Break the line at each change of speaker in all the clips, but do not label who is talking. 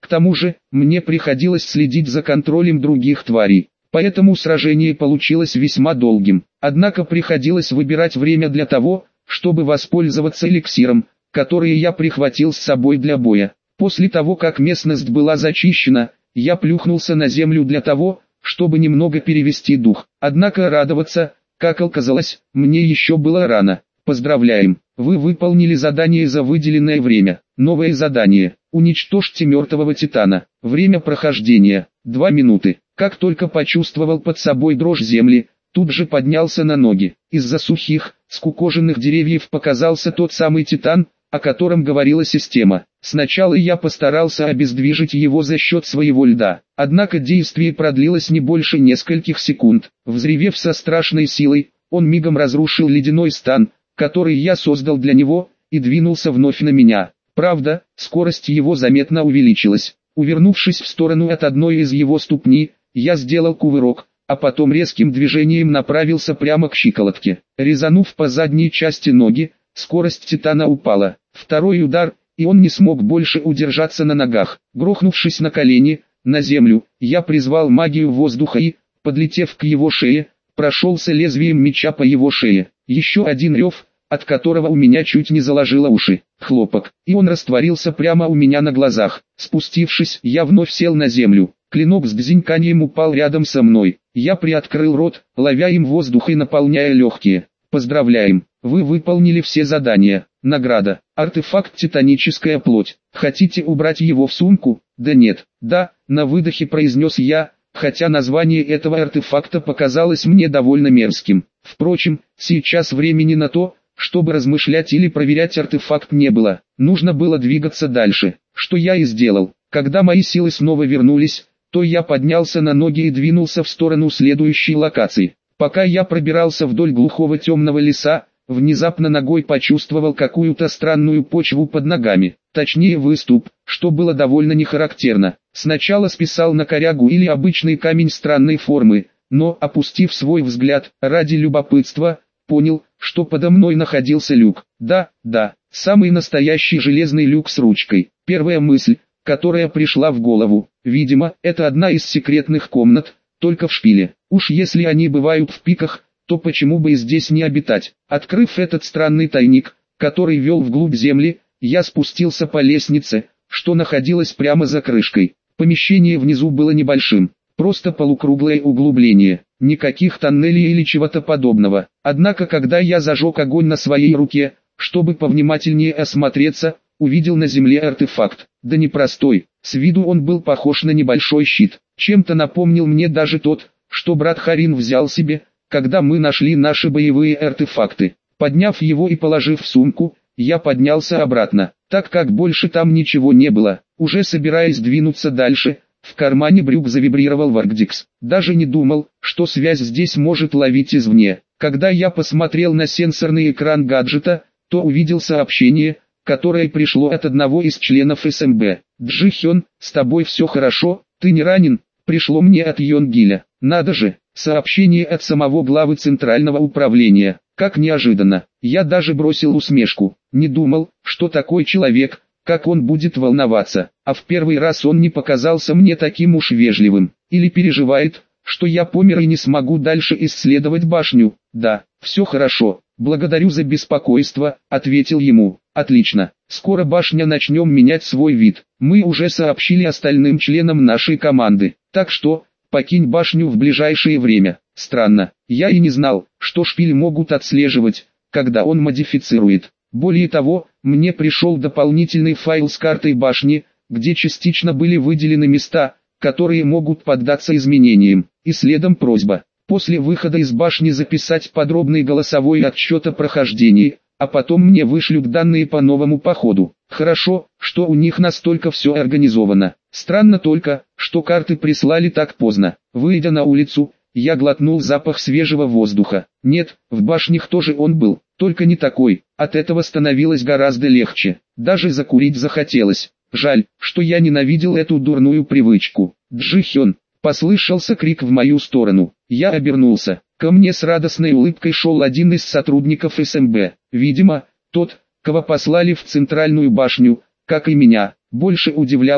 К тому же, мне приходилось следить за контролем других тварей. Поэтому сражение получилось весьма долгим. Однако приходилось выбирать время для того, чтобы воспользоваться эликсиром, который я прихватил с собой для боя. После того, как местность была зачищена, я плюхнулся на землю для того, чтобы немного перевести дух. Однако радоваться, как оказалось, мне еще было рано. Поздравляем, вы выполнили задание за выделенное время. Новое задание. Уничтожьте мертвого титана. Время прохождения. 2 минуты. Как только почувствовал под собой дрожь земли, тут же поднялся на ноги. Из-за сухих, скукоженных деревьев показался тот самый титан, о котором говорила система. Сначала я постарался обездвижить его за счет своего льда. Однако действие продлилось не больше нескольких секунд. Взревев со страшной силой, он мигом разрушил ледяной стан, который я создал для него, и двинулся вновь на меня. Правда, скорость его заметно увеличилась. Увернувшись в сторону от одной из его ступней, я сделал кувырок, а потом резким движением направился прямо к щиколотке. Резанув по задней части ноги, скорость титана упала. Второй удар, и он не смог больше удержаться на ногах. Грохнувшись на колени, на землю, я призвал магию воздуха и, подлетев к его шее, прошелся лезвием меча по его шее. Еще один рев, от которого у меня чуть не заложило уши. Хлопок, и он растворился прямо у меня на глазах. Спустившись, я вновь сел на землю. Клинок с дзиньканьем упал рядом со мной. Я приоткрыл рот, ловя им воздух и наполняя легкие. Поздравляем, вы выполнили все задания. Награда. Артефакт «Титаническая плоть». Хотите убрать его в сумку? Да нет. Да, на выдохе произнес я, хотя название этого артефакта показалось мне довольно мерзким. Впрочем, сейчас времени на то, чтобы размышлять или проверять артефакт не было. Нужно было двигаться дальше, что я и сделал. Когда мои силы снова вернулись, то я поднялся на ноги и двинулся в сторону следующей локации. Пока я пробирался вдоль глухого темного леса, внезапно ногой почувствовал какую-то странную почву под ногами, точнее выступ, что было довольно нехарактерно. Сначала списал на корягу или обычный камень странной формы, но, опустив свой взгляд, ради любопытства, понял, что подо мной находился люк. Да, самый настоящий железный люк с ручкой. Первая мысль, которая пришла в голову, видимо, это одна из секретных комнат, только в шпиле. Уж если они бывают в пиках, то почему бы и здесь не обитать? Открыв этот странный тайник, который вел вглубь земли, я спустился по лестнице, что находилась прямо за крышкой. Помещение внизу было небольшим, просто полукруглое углубление, никаких тоннелей или чего-то подобного. Однако когда я зажег огонь на своей руке, чтобы повнимательнее осмотреться, увидел на земле артефакт. Да непростой, с виду он был похож на небольшой щит. Чем-то напомнил мне даже тот, что брат Харин взял себе, когда мы нашли наши боевые артефакты. Подняв его и положив в сумку, я поднялся обратно, так как больше там ничего не было. Уже собираясь двинуться дальше, в кармане брюк завибрировал Варгдикс. Даже не думал, что связь здесь может ловить извне. Когда я посмотрел на сенсорный экран гаджета, то увидел сообщение, которое пришло от одного из членов СМБ. «Джихён, с тобой все хорошо, ты не ранен?» Пришло мне от Йонгиля. Надо же, сообщение от самого главы Центрального управления. Как неожиданно. Я даже бросил усмешку. Не думал, что такой человек, как он, будет волноваться. А в первый раз он не показался мне таким уж вежливым. Или переживает, что я помер и не смогу дальше исследовать башню. Да, все хорошо. Благодарю за беспокойство, ответил ему. Отлично. Скоро башня начнем менять свой вид. Мы уже сообщили остальным членам нашей команды. Так что, покинь башню в ближайшее время. Странно, я и не знал, что шпиль могут отслеживать, когда он модифицирует. Более того, мне пришел дополнительный файл с картой башни, где частично были выделены места, которые могут поддаться изменениям. И следом просьба. После выхода из башни записать подробный голосовой отчет о прохождении, а потом мне вышлют данные по новому походу. Хорошо, что у них настолько все организовано. Странно только, что карты прислали так поздно. Выйдя на улицу, я глотнул запах свежего воздуха. Нет, в башнях тоже он был, только не такой. От этого становилось гораздо легче. Даже закурить захотелось. Жаль, что я ненавидел эту дурную привычку. «Джихён!» — послышался крик в мою сторону. Я обернулся. Ко мне с радостной улыбкой шел один из сотрудников СМБ. Видимо, тот, кого послали в центральную башню, как и меня. Больше удивляло,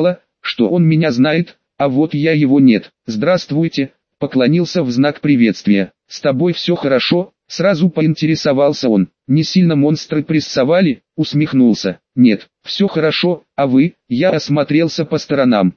что он меня знает, а вот я его нет. «Здравствуйте», поклонился в знак приветствия. «С тобой все хорошо?» Сразу поинтересовался он. «Не сильно монстры прессовали?» Усмехнулся. «Нет, все хорошо, а вы?» Я осмотрелся по сторонам.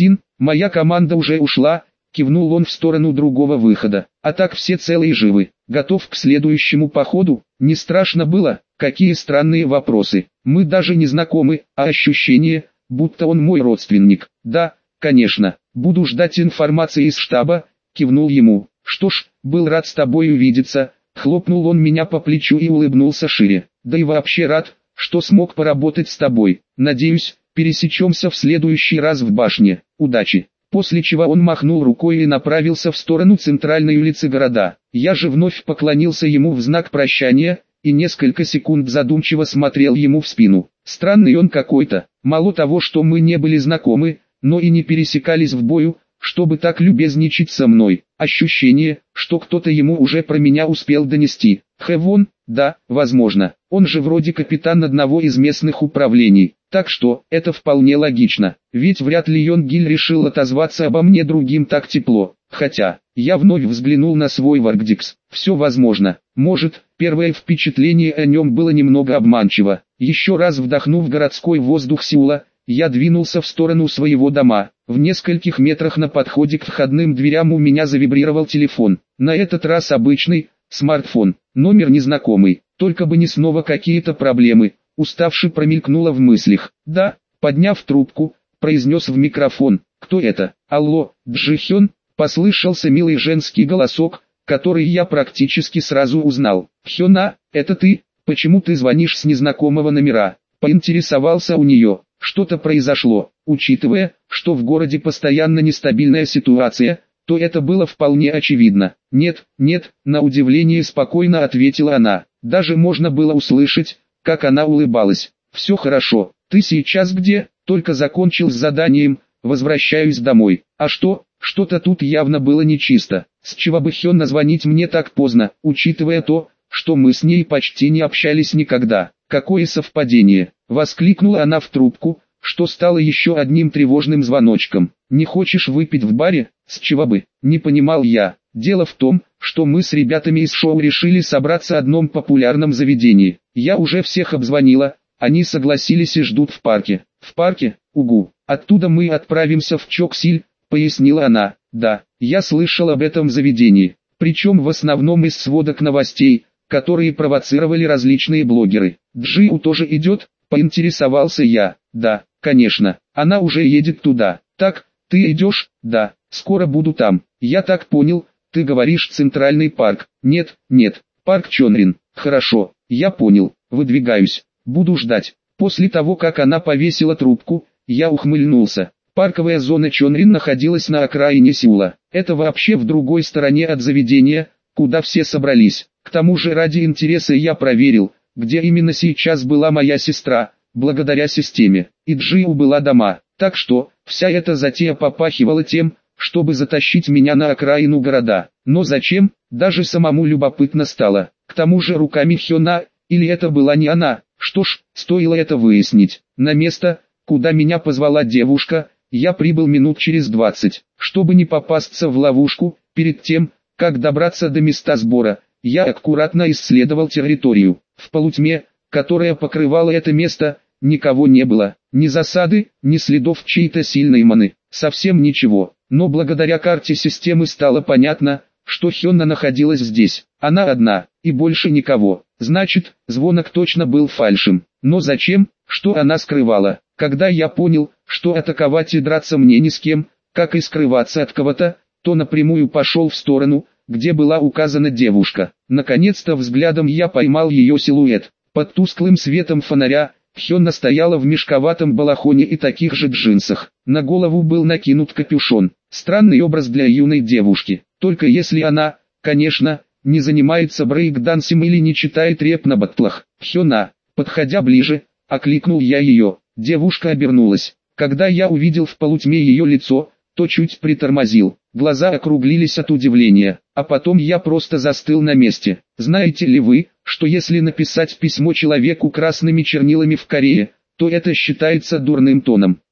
Моя команда уже ушла», кивнул он в сторону другого выхода. «А так все целы и живы. Готов к следующему походу?» Не страшно было? Какие странные вопросы. Мы даже не знакомы, а ощущение, будто он мой родственник. «Да, конечно, буду ждать информации из штаба», кивнул ему. «Что ж, был рад с тобой увидеться», хлопнул он меня по плечу и улыбнулся шире. «Да и вообще рад, что смог поработать с тобой. Надеюсь, пересечемся в следующий раз в башне. Удачи». После чего он махнул рукой и направился в сторону центральной улицы города. Я же вновь поклонился ему в знак прощания, и несколько секунд задумчиво смотрел ему в спину. Странный он какой-то. Мало того, что мы не были знакомы, но и не пересекались в бою, чтобы так любезничать со мной. Ощущение, что кто-то ему уже про меня успел донести. Хэвон, да, возможно, он же вроде капитан одного из местных управлений. Так что, это вполне логично, ведь вряд ли Йонгиль решил отозваться обо мне другим так тепло. Хотя, я вновь взглянул на свой Варгдикс. Все возможно. Может, первое впечатление о нем было немного обманчиво. Еще раз вдохнув городской воздух Сеула, я двинулся в сторону своего дома. В нескольких метрах на подходе к входным дверям у меня завибрировал телефон. На этот раз обычный, смартфон. Номер незнакомый, только бы не снова какие-то проблемы. Уставший промелькнуло в мыслях. «Да», подняв трубку, произнес в микрофон. «Кто это?» «Алло, Джихён», послышался милый женский голосок, который я практически сразу узнал. «Хёна, это ты? Почему ты звонишь с незнакомого номера?» Поинтересовался у нее. Что-то произошло. Учитывая, что в городе постоянно нестабильная ситуация, то это было вполне очевидно. «Нет, на удивление спокойно ответила она. Даже можно было услышать, как она улыбалась. «Все хорошо. Ты сейчас где?» «Только закончил с заданием, возвращаюсь домой». «А что?» Что-то тут явно было нечисто. С чего бы Хённа звонить мне так поздно, учитывая то, что мы с ней почти не общались никогда. «Какое совпадение!» — воскликнула она в трубку, что стало еще одним тревожным звоночком. «Не хочешь выпить в баре?» «С чего бы?» — не понимал я. Дело в том, что мы с ребятами из шоу решили собраться в одном популярном заведении. Я уже всех обзвонила, они согласились и ждут в парке. «В парке? Угу. Оттуда мы отправимся в Чоксиль», — пояснила она. «Да, я слышал об этом заведении, причем в основном из сводок новостей, которые провоцировали различные блогеры». «Джиу тоже идет?» — поинтересовался я. «Да, конечно, она уже едет туда». «Так, ты идешь?» «Да, скоро буду там». «Я так понял, ты говоришь Центральный парк?» «Нет, парк Чонрин». «Хорошо, я понял, выдвигаюсь, буду ждать». После того, как она повесила трубку, я ухмыльнулся. Парковая зона Чонрин находилась на окраине Сеула. Это вообще в другой стороне от заведения, куда все собрались. К тому же ради интереса я проверил, где именно сейчас была моя сестра, благодаря системе. И Джиу была дома. Так что, вся эта затея попахивала тем, чтобы затащить меня на окраину города. Но зачем, даже самому любопытно стало. К тому же руками Хёна, или это была не она. Что ж, стоило это выяснить. На место, куда меня позвала девушка, я прибыл минут через 20. Чтобы не попасться в ловушку, перед тем, как добраться до места сбора, я аккуратно исследовал территорию. В полутьме, которая покрывала это место, никого не было. Ни засады, ни следов чьей-то сильной маны. Совсем ничего. Но благодаря карте системы стало понятно, что Хённа находилась здесь. Она одна, и больше никого. Значит, звонок точно был фальшем. Но зачем, что она скрывала? Когда я понял, что атаковать и драться мне ни с кем, как и скрываться от кого-то, то напрямую пошел в сторону, где была указана девушка. Наконец-то взглядом я поймал ее силуэт. Под тусклым светом фонаря, Хённа стояла в мешковатом балахоне и таких же джинсах. На голову был накинут капюшон. Странный образ для юной девушки. Только если она, конечно, не занимается брейк-дансом или не читает реп на баттлах. «Хёна», подходя ближе, окликнул я ее. Девушка обернулась. Когда я увидел в полутьме ее лицо, то чуть притормозил. Глаза округлились от удивления, а потом я просто застыл на месте. «Знаете ли вы, что если написать письмо человеку красными чернилами в Корее, то это считается дурным тоном?»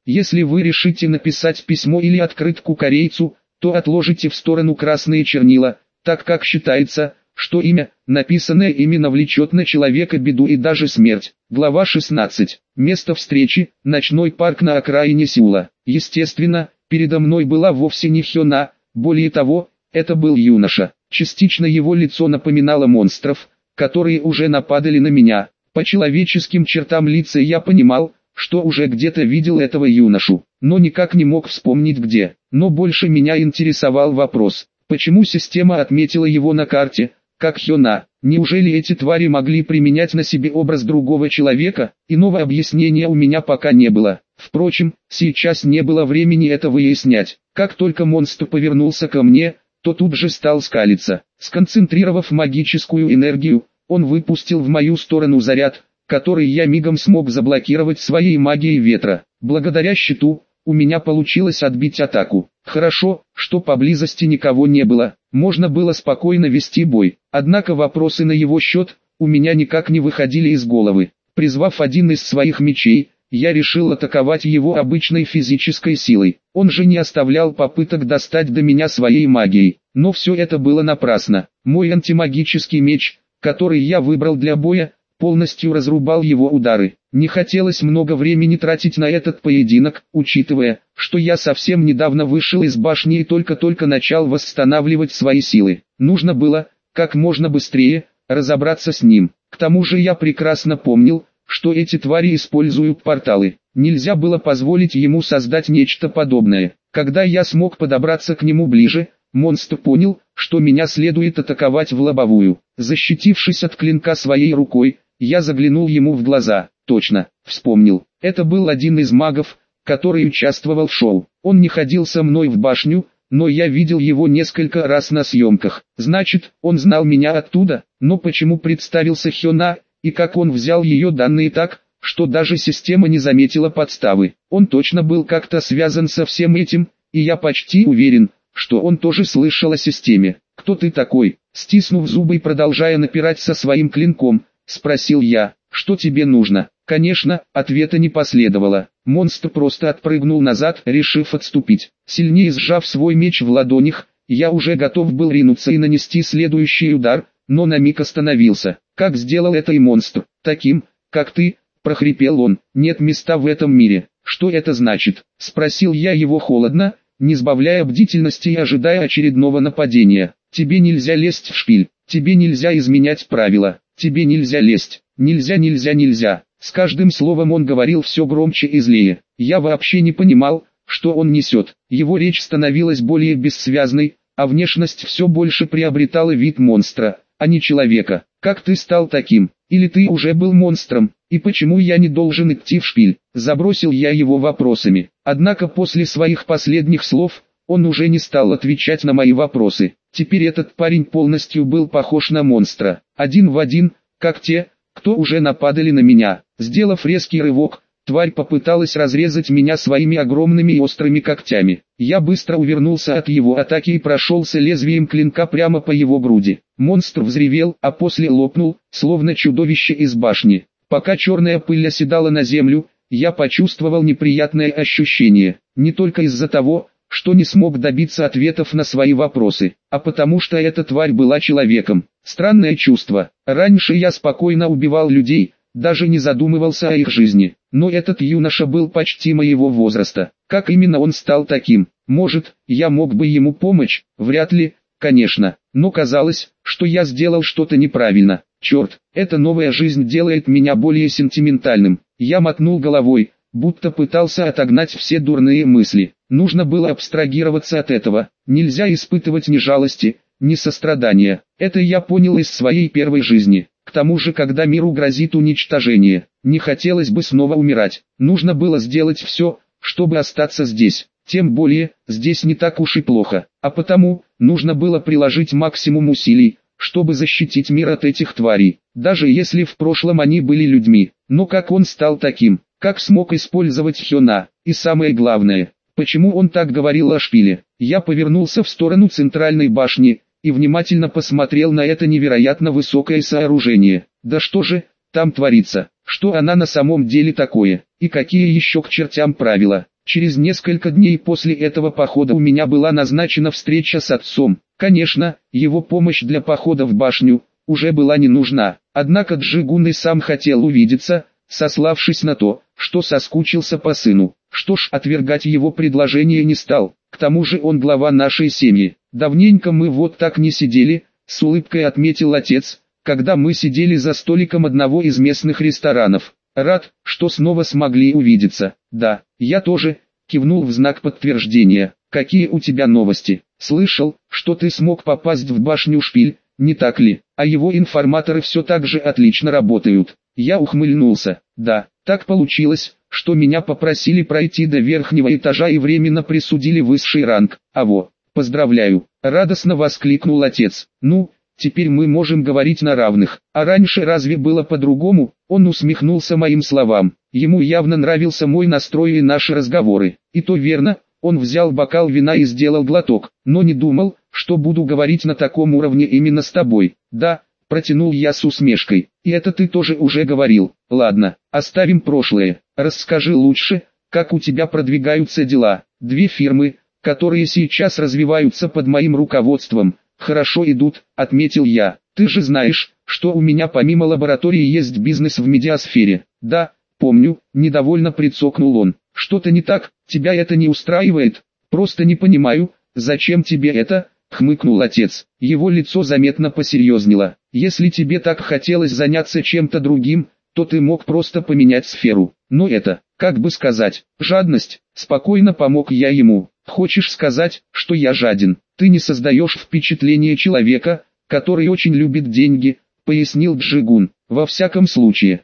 Если вы решите написать письмо или открытку корейцу, то отложите в сторону красные чернила, так как считается, что имя, написанное именно влечет на человека беду и даже смерть. Глава 16. Место встречи – ночной парк на окраине Сеула. Естественно, передо мной была вовсе не Хёна, более того, это был юноша. Частично его лицо напоминало монстров, которые уже нападали на меня. По человеческим чертам лица я понимал, что уже где-то видел этого юношу, но никак не мог вспомнить где. Но больше меня интересовал вопрос, почему система отметила его на карте, как Хёна. Неужели эти твари могли применять на себе образ другого человека? Иного объяснения у меня пока не было. Впрочем, сейчас не было времени это выяснять. Как только монстр повернулся ко мне, то тут же стал скалиться. Сконцентрировав магическую энергию, он выпустил в мою сторону заряд, который я мигом смог заблокировать своей магией ветра. Благодаря щиту, у меня получилось отбить атаку. Хорошо, что поблизости никого не было, можно было спокойно вести бой. Однако вопросы на его счет, у меня никак не выходили из головы. Призвав один из своих мечей, я решил атаковать его обычной физической силой. Он же не оставлял попыток достать до меня своей магией. Но все это было напрасно. Мой антимагический меч, который я выбрал для боя, полностью разрубал его удары. Не хотелось много времени тратить на этот поединок, учитывая, что я совсем недавно вышел из башни и только-только начал восстанавливать свои силы. Нужно было, как можно быстрее, разобраться с ним. К тому же я прекрасно помнил, что эти твари используют порталы. Нельзя было позволить ему создать нечто подобное. Когда я смог подобраться к нему ближе, монстр понял, что меня следует атаковать в лобовую. Защитившись от клинка своей рукой, я заглянул ему в глаза. Точно, вспомнил. Это был один из магов, который участвовал в шоу. Он не ходил со мной в башню, но я видел его несколько раз на съемках. Значит, он знал меня оттуда, но почему представился Хёна, и как он взял ее данные так, что даже система не заметила подставы. Он точно был как-то связан со всем этим, и я почти уверен, что он тоже слышал о системе. «Кто ты такой?» Стиснув зубы и продолжая напирать со своим клинком, спросил я. «Что тебе нужно?» Конечно, ответа не последовало. Монстр просто отпрыгнул назад, решив отступить. Сильнее сжав свой меч в ладонях, я уже готов был ринуться и нанести следующий удар, но на миг остановился. Как сделал это и монстр? «Таким, как ты», прохрипел он. «Нет места в этом мире». «Что это значит?» Спросил я его холодно, не сбавляя бдительности и ожидая очередного нападения. «Тебе нельзя лезть в шпиль, тебе нельзя изменять правила, тебе нельзя лезть, нельзя». С каждым словом он говорил все громче и злее. Я вообще не понимал, что он несет. Его речь становилась более бессвязной, а внешность все больше приобретала вид монстра, а не человека. «Как ты стал таким? Или ты уже был монстром? И почему я не должен идти в шпиль?» Забросил я его вопросами. Однако после своих последних слов, он уже не стал отвечать на мои вопросы. Теперь этот парень полностью был похож на монстра. Один в один, как те, кто уже нападали на меня. Сделав резкий рывок, тварь попыталась разрезать меня своими огромными и острыми когтями. Я быстро увернулся от его атаки и прошелся лезвием клинка прямо по его груди. Монстр взревел, а после лопнул, словно чудовище из башни. Пока черная пыль оседала на землю, я почувствовал неприятное ощущение. Не только из-за того, что не смог добиться ответов на свои вопросы, а потому что эта тварь была человеком. Странное чувство. Раньше я спокойно убивал людей, даже не задумывался о их жизни. Но этот юноша был почти моего возраста. Как именно он стал таким? Может, я мог бы ему помочь? Вряд ли, конечно. Но казалось, что я сделал что-то неправильно. Черт, эта новая жизнь делает меня более сентиментальным. Я мотнул головой, будто пытался отогнать все дурные мысли. Нужно было абстрагироваться от этого. Нельзя испытывать ни жалости, ни сострадания. Это я понял из своей первой жизни. К тому же, когда миру грозит уничтожение, не хотелось бы снова умирать. Нужно было сделать все, чтобы остаться здесь. Тем более, здесь не так уж и плохо. А потому, нужно было приложить максимум усилий, чтобы защитить мир от этих тварей. Даже если в прошлом они были людьми. Но как он стал таким? Как смог использовать Хёна? И самое главное, почему он так говорил о шпиле? Я повернулся в сторону центральной башни и внимательно посмотрел на это невероятно высокое сооружение. Да что же там творится? Что она на самом деле такое? И какие еще к чертям правила? Через несколько дней после этого похода у меня была назначена встреча с отцом. Конечно, его помощь для похода в башню уже была не нужна. Однако Джигун и сам хотел увидеться, сославшись на то, что соскучился по сыну. Что ж, отвергать его предложение не стал. К тому же он глава нашей семьи. Давненько мы вот так не сидели, с улыбкой отметил отец, когда мы сидели за столиком одного из местных ресторанов. Рад, что снова смогли увидеться. Да, я тоже, кивнул в знак подтверждения. Какие у тебя новости? Слышал, что ты смог попасть в башню Шпиль, не так ли? А его информаторы все так же отлично работают. Я ухмыльнулся. Да, так получилось, что меня попросили пройти до верхнего этажа и временно присудили высший ранг. Поздравляю, радостно воскликнул отец. Ну, теперь мы можем говорить на равных. А раньше разве было по-другому? Он усмехнулся моим словам. Ему явно нравился мой настрой и наши разговоры. И то верно, он взял бокал вина и сделал глоток, но не думал, что буду говорить на таком уровне именно с тобой. Да, протянул я с усмешкой. И это ты тоже уже говорил. Ладно, оставим прошлое. Расскажи лучше, как у тебя продвигаются дела. 2 фирмы, которые сейчас развиваются под моим руководством, хорошо идут, отметил я. Ты же знаешь, что у меня помимо лаборатории есть бизнес в медиасфере. Да, помню, недовольно прицокнул он. Что-то не так, тебя это не устраивает? Просто не понимаю, зачем тебе это? Хмыкнул отец. Его лицо заметно посерьезнело. Если тебе так хотелось заняться чем-то другим, то ты мог просто поменять сферу. Но это, как бы сказать, жадность. Спокойно помог я ему. Хочешь сказать, что я жаден? Ты не создаешь впечатление человека, который очень любит деньги, пояснил Джигун. Во всяком случае,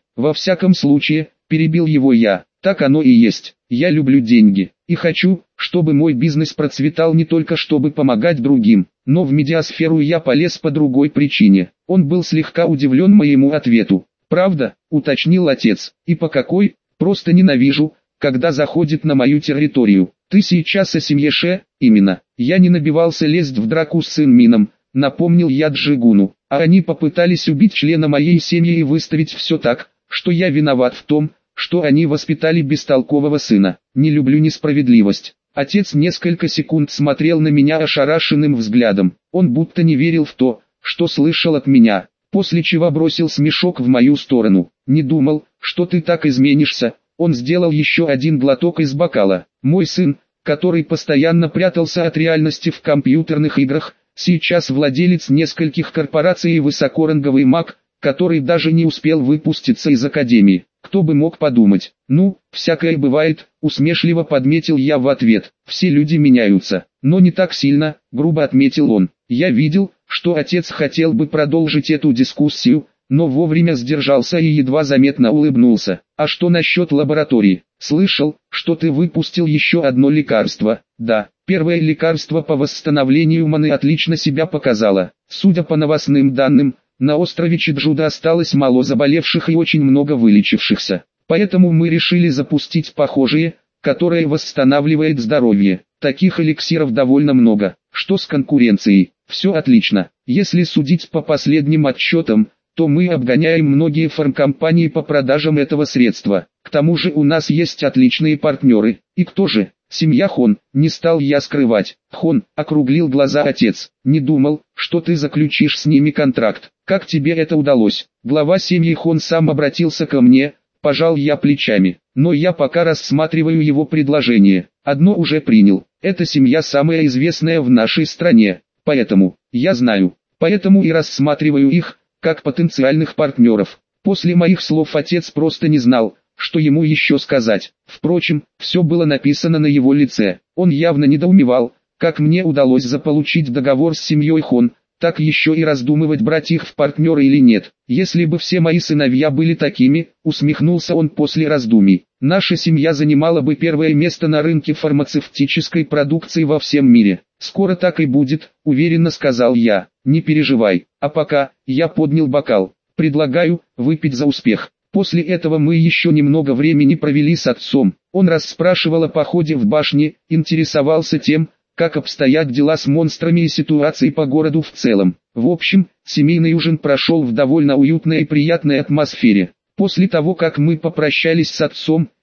перебил его я. Так оно и есть. Я люблю деньги и хочу, чтобы мой бизнес процветал не только чтобы помогать другим, но в медиасферу я полез по другой причине. Он был слегка удивлен моему ответу. Правда, уточнил отец. И по какой? Просто ненавижу, когда заходит на мою территорию. Ты сейчас о семье Ше? Именно. Я не набивался лезть в драку с Сынмином, напомнил я Джигуну. А они попытались убить члена моей семьи и выставить все так, что я виноват в том, что они воспитали бестолкового сына. Не люблю несправедливость. Отец несколько секунд смотрел на меня ошарашенным взглядом. Он будто не верил в то, что слышал от меня, после чего бросил смешок в мою сторону. Не думал, что ты так изменишься. Он сделал еще один глоток из бокала. Мой сын, который постоянно прятался от реальности в компьютерных играх, сейчас владелец нескольких корпораций и высокоранговый маг, который даже не успел выпуститься из академии. Кто бы мог подумать? Ну, всякое бывает, усмешливо подметил я в ответ. Все люди меняются, но не так сильно, грубо отметил он. Я видел, что отец хотел бы продолжить эту дискуссию, но вовремя сдержался и едва заметно улыбнулся. А что насчет лаборатории? Слышал, что ты выпустил еще одно лекарство. Да, первое лекарство по восстановлению маны отлично себя показало. Судя по новостным данным, на острове Чеджуда осталось мало заболевших и очень много вылечившихся. Поэтому мы решили запустить похожее, которое восстанавливает здоровье. Таких эликсиров довольно много. Что с конкуренцией? Все отлично. Если судить по последним отчетам, то мы обгоняем многие фармкомпании по продажам этого средства. К тому же у нас есть отличные партнеры. И кто же? Семья Хон. Не стал я скрывать. Хон, округлил глаза отец. Не думал, что ты заключишь с ними контракт. Как тебе это удалось? Глава семьи Хон сам обратился ко мне, пожал я плечами. Но я пока рассматриваю его предложение. Одно уже принял. Эта семья самая известная в нашей стране. Поэтому, я знаю. Поэтому и рассматриваю их, как потенциальных партнеров. После моих слов отец просто не знал, что ему еще сказать. Впрочем, все было написано на его лице. Он явно недоумевал, как мне удалось заполучить договор с семьей Хон, так еще и раздумывать, брать их в партнеры или нет. Если бы все мои сыновья были такими, усмехнулся он после раздумий, наша семья занимала бы первое место на рынке фармацевтической продукции во всем мире. Скоро так и будет, уверенно сказал я. Не переживай. А пока, я поднял бокал. Предлагаю выпить за успех. После этого мы еще немного времени провели с отцом. Он расспрашивал о походе в башне, интересовался тем, как обстоят дела с монстрами и ситуацией по городу в целом. В общем, семейный ужин прошел в довольно уютной и приятной атмосфере. После того, как мы попрощались с отцом,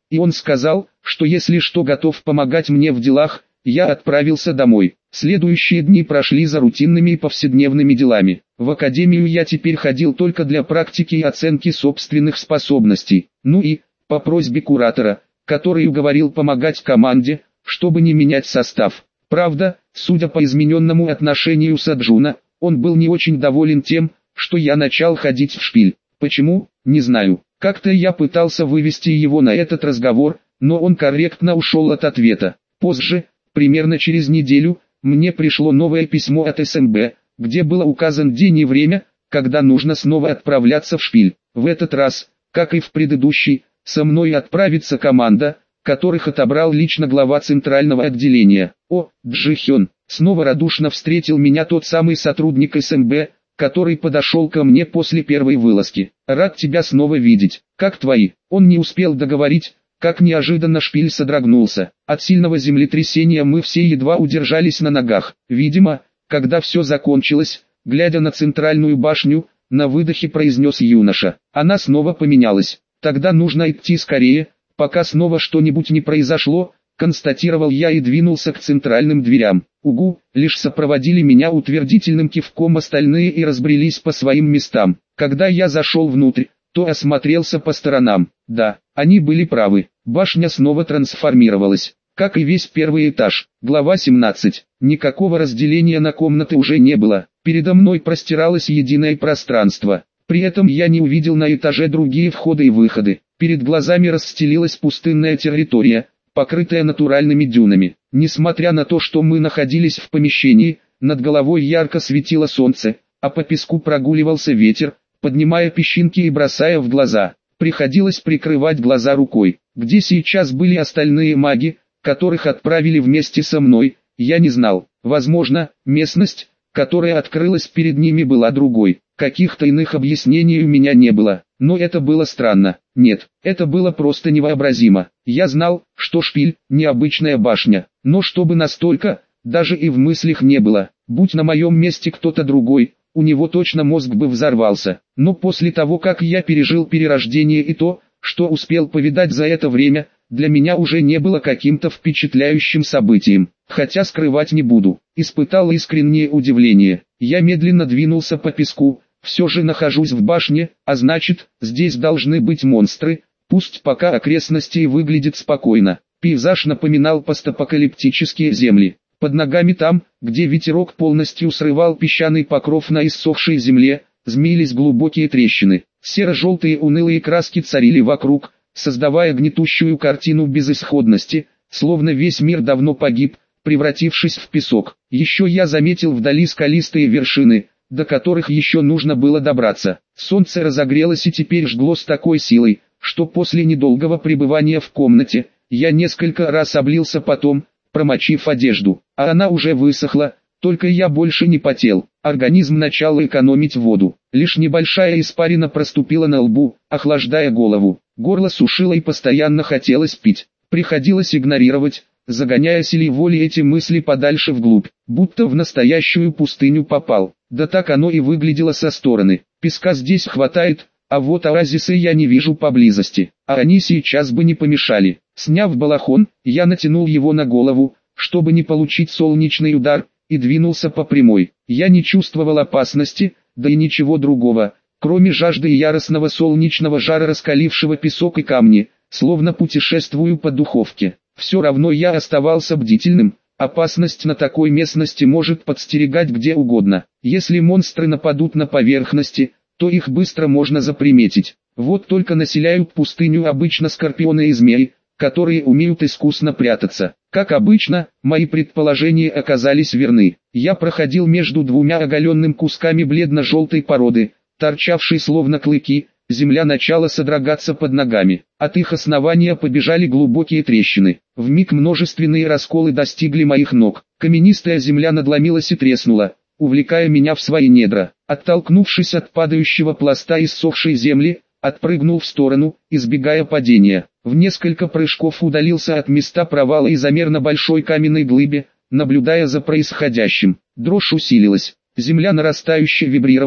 и он сказал, что если что готов помогать мне в делах. Я отправился домой. Следующие дни прошли за рутинными и повседневными делами. В академию я теперь ходил только для практики и оценки собственных способностей. Ну и, по просьбе куратора, который уговорил помогать команде, чтобы не менять состав. Правда, судя по измененному отношению Саджуна, он был не очень доволен тем, что я начал ходить в шпиль. Почему, не знаю. Как-то я пытался вывести его на этот разговор, но он корректно ушел от ответа. Позже, примерно через неделю, мне пришло новое письмо от СМБ, где было указан день и время, когда нужно снова отправляться в шпиль. В этот раз, как и в предыдущий, со мной отправится команда, которых отобрал лично глава центрального отделения. О, Джихён, снова радушно встретил меня тот самый сотрудник СМБ, который подошел ко мне после первой вылазки. Рад тебя снова видеть. Как твои? Он не успел договорить, как неожиданно шпиль содрогнулся. От сильного землетрясения мы все едва удержались на ногах. Видимо, когда все закончилось, глядя на центральную башню, на выдохе произнес юноша. Она снова поменялась. Тогда нужно идти скорее, пока снова что-нибудь не произошло, констатировал я и двинулся к центральным дверям. Угу, лишь сопроводили меня утвердительным кивком остальные и разбрелись по своим местам. Когда я зашел внутрь, то осмотрелся по сторонам. Да, они были правы. Башня снова трансформировалась, как и весь первый этаж. Глава 17. Никакого разделения на комнаты уже не было. Передо мной простиралось единое пространство. При этом я не увидел на этаже другие входы и выходы. Перед глазами расстелилась пустынная территория, покрытая натуральными дюнами. Несмотря на то, что мы находились в помещении, над головой ярко светило солнце, а по песку прогуливался ветер, поднимая песчинки и бросая в глаза. Приходилось прикрывать глаза рукой. Где сейчас были остальные маги, которых отправили вместе со мной, я не знал. Возможно, местность, которая открылась перед ними, была другой. Каких-то иных объяснений у меня не было, но это было странно. Нет, это было просто невообразимо. Я знал, что шпиль – необычная башня, но чтобы настолько, даже и в мыслях не было. Будь на моем месте кто-то другой, у него точно мозг бы взорвался. Но после того, как я пережил перерождение и то, что успел повидать за это время, для меня уже не было каким-то впечатляющим событием. Хотя скрывать не буду, испытал искреннее удивление. Я медленно двинулся по песку. Все же нахожусь в башне, а значит, здесь должны быть монстры, пусть пока окрестности выглядят спокойно. Пейзаж напоминал постапокалиптические земли. Под ногами там, где ветерок полностью срывал песчаный покров на иссохшей земле, змеились глубокие трещины. Серо-желтые унылые краски царили вокруг, создавая гнетущую картину безысходности, словно весь мир давно погиб, превратившись в песок. Еще я заметил вдали скалистые вершины, до которых еще нужно было добраться. Солнце разогрелось и теперь жгло с такой силой, что после недолгого пребывания в комнате, я несколько раз облился потом, промочив одежду, а она уже высохла, только я больше не потел. Организм начал экономить воду. Лишь небольшая испарина проступила на лбу, охлаждая голову. Горло сушило и постоянно хотелось пить. Приходилось игнорировать, загоняя силой воли эти мысли подальше вглубь, будто в настоящую пустыню попал. Да так оно и выглядело со стороны. Песка здесь хватает, а вот оазисы я не вижу поблизости, а они сейчас бы не помешали. Сняв балахон, я натянул его на голову, чтобы не получить солнечный удар, и двинулся по прямой. Я не чувствовал опасности, да и ничего другого, кроме жажды и яростного солнечного жара, раскалившего песок и камни, словно путешествую по духовке. Все равно я оставался бдительным. Опасность на такой местности может подстерегать где угодно. Если монстры нападут на поверхности, то их быстро можно заприметить. Вот только населяют пустыню обычно скорпионы и змеи, которые умеют искусно прятаться. Как обычно, мои предположения оказались верны. Я проходил между двумя оголенными кусками бледно-желтой породы, торчавшей словно клыки. Земля начала содрогаться под ногами. От их основания побежали глубокие трещины. Вмиг множественные расколы достигли моих ног. Каменистая земля надломилась и треснула, увлекая меня в свои недра. Оттолкнувшись от падающего пласта иссохшей земли, отпрыгнул в сторону, избегая падения. В несколько прыжков удалился от места провала и замер на большой каменной глыбе, наблюдая за происходящим. Дрожь усилилась. Земля нарастающе вибрировала,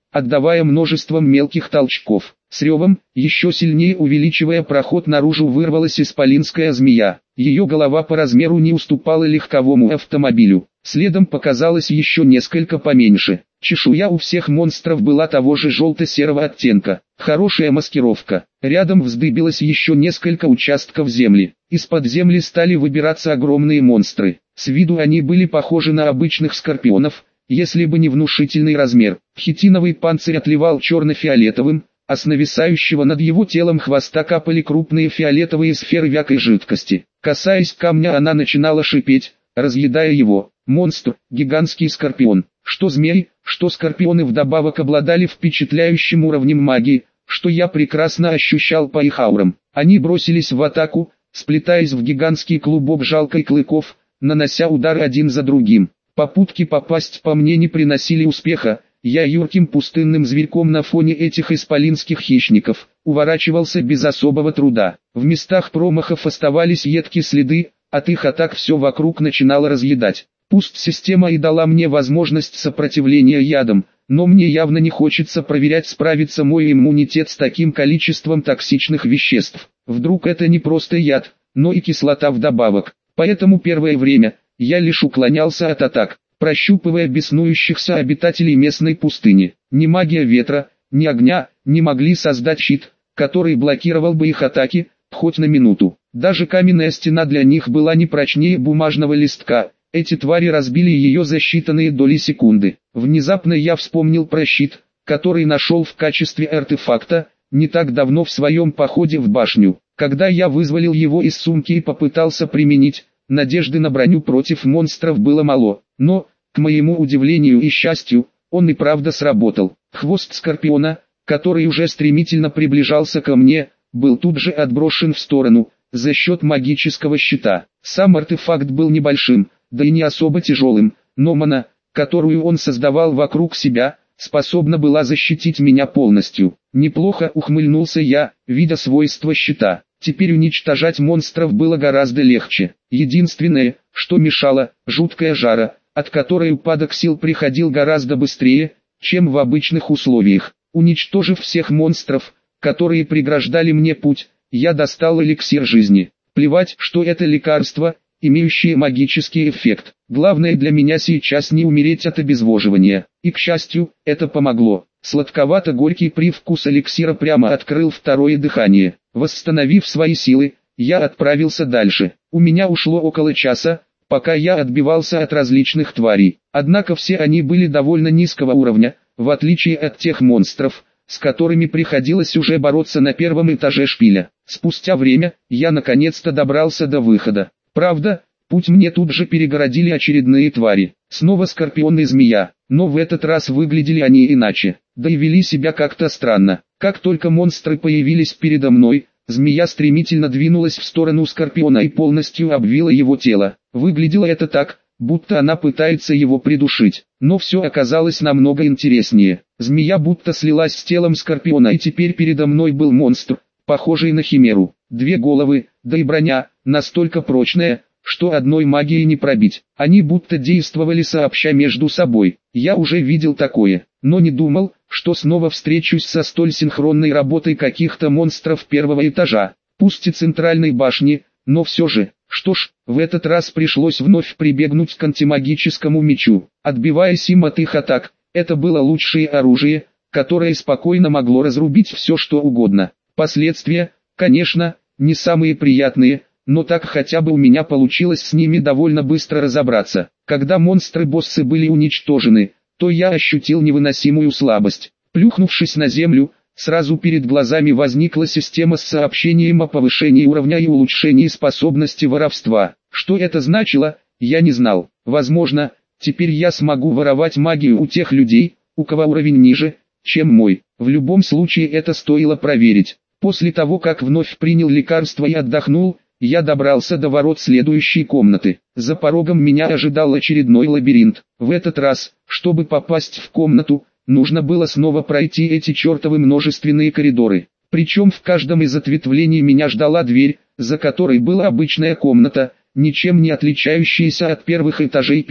отдавая множеством мелких толчков. С ревом, еще сильнее увеличивая проход наружу, вырвалась исполинская змея. Ее голова по размеру не уступала легковому автомобилю. Следом показалось еще несколько поменьше. Чешуя у всех монстров была того же желто-серого оттенка. Хорошая маскировка. Рядом вздыбилось еще несколько участков земли. Из-под земли стали выбираться огромные монстры. С виду они были похожи на обычных скорпионов, если бы не внушительный размер. Хитиновый панцирь отливал черно-фиолетовым, а с нависающего над его телом хвоста капали крупные фиолетовые сферы вязкой жидкости. Касаясь камня, она начинала шипеть, разъедая его. Монстр, гигантский скорпион. Что змеи, что скорпионы вдобавок обладали впечатляющим уровнем магии, что я прекрасно ощущал по их аурам. Они бросились в атаку, сплетаясь в гигантский клубок жалкой клыков, нанося удары один за другим. Попытки попасть по мне не приносили успеха. Я юрким пустынным зверьком на фоне этих исполинских хищников уворачивался без особого труда. В местах промахов оставались едкие следы, от их атак все вокруг начинало разъедать. Пусть система и дала мне возможность сопротивления ядам, но мне явно не хочется проверять, справится мой иммунитет с таким количеством токсичных веществ. Вдруг это не просто яд, но и кислота вдобавок. Поэтому первое время я лишь уклонялся от атак, прощупывая беснующихся обитателей местной пустыни. Ни магия ветра, ни огня не могли создать щит, который блокировал бы их атаки, хоть на минуту. Даже каменная стена для них была не прочнее бумажного листка. Эти твари разбили ее за считанные доли секунды. Внезапно я вспомнил про щит, который нашел в качестве артефакта, не так давно в своем походе в башню. Когда я вызволил его из сумки и попытался применить, надежды на броню против монстров было мало, но, к моему удивлению и счастью, он и правда сработал. Хвост скорпиона, который уже стремительно приближался ко мне, был тут же отброшен в сторону, за счет магического щита. Сам артефакт был небольшим, да и не особо тяжелым, но мана, которую он создавал вокруг себя, способна была защитить меня полностью. Неплохо, ухмыльнулся я, видя свойства щита. Теперь уничтожать монстров было гораздо легче. Единственное, что мешало, жуткая жара, от которой упадок сил приходил гораздо быстрее, чем в обычных условиях. Уничтожив всех монстров, которые преграждали мне путь, я достал эликсир жизни. Плевать, что это лекарство, имеющее магический эффект. Главное для меня сейчас не умереть от обезвоживания. И к счастью, это помогло. Сладковато-горький привкус эликсира прямо открыл второе дыхание. Восстановив свои силы, я отправился дальше. У меня ушло около часа, пока я отбивался от различных тварей. Однако все они были довольно низкого уровня, в отличие от тех монстров, с которыми приходилось уже бороться на первом этаже шпиля. Спустя время, я наконец-то добрался до выхода. Правда, путь мне тут же перегородили очередные твари. Снова скорпион и змея, но в этот раз выглядели они иначе, да и вели себя как-то странно. Как только монстры появились передо мной, змея стремительно двинулась в сторону скорпиона и полностью обвила его тело. Выглядело это так, будто она пытается его придушить, но все оказалось намного интереснее. Змея будто слилась с телом скорпиона, и теперь передо мной был монстр, похожий на химеру. Две головы, да и броня, настолько прочная, что одной магией не пробить. Они будто действовали сообща между собой. Я уже видел такое, но не думал, что снова встречусь со столь синхронной работой каких-то монстров первого этажа, пусть и центральной башни, но все же. Что ж, в этот раз пришлось вновь прибегнуть к антимагическому мечу. Отбиваясь им от их атак, это было лучшее оружие, которое спокойно могло разрубить все что угодно. Последствия, конечно, не самые приятные, но так хотя бы у меня получилось с ними довольно быстро разобраться. Когда монстры-боссы были уничтожены, то я ощутил невыносимую слабость. Плюхнувшись на землю, сразу перед глазами возникла система с сообщением о повышении уровня и улучшении способности воровства. Что это значило, я не знал. Возможно, теперь я смогу воровать магию у тех людей, у кого уровень ниже, чем мой. В любом случае это стоило проверить. После того, как вновь принял лекарство и отдохнул, я добрался до ворот следующей комнаты. За порогом меня ожидал очередной лабиринт. В этот раз, чтобы попасть в комнату, нужно было снова пройти эти чертовы множественные коридоры. Причем в каждом из ответвлений меня ждала дверь, за которой была обычная комната, ничем не отличающаяся от первых этажей пиков.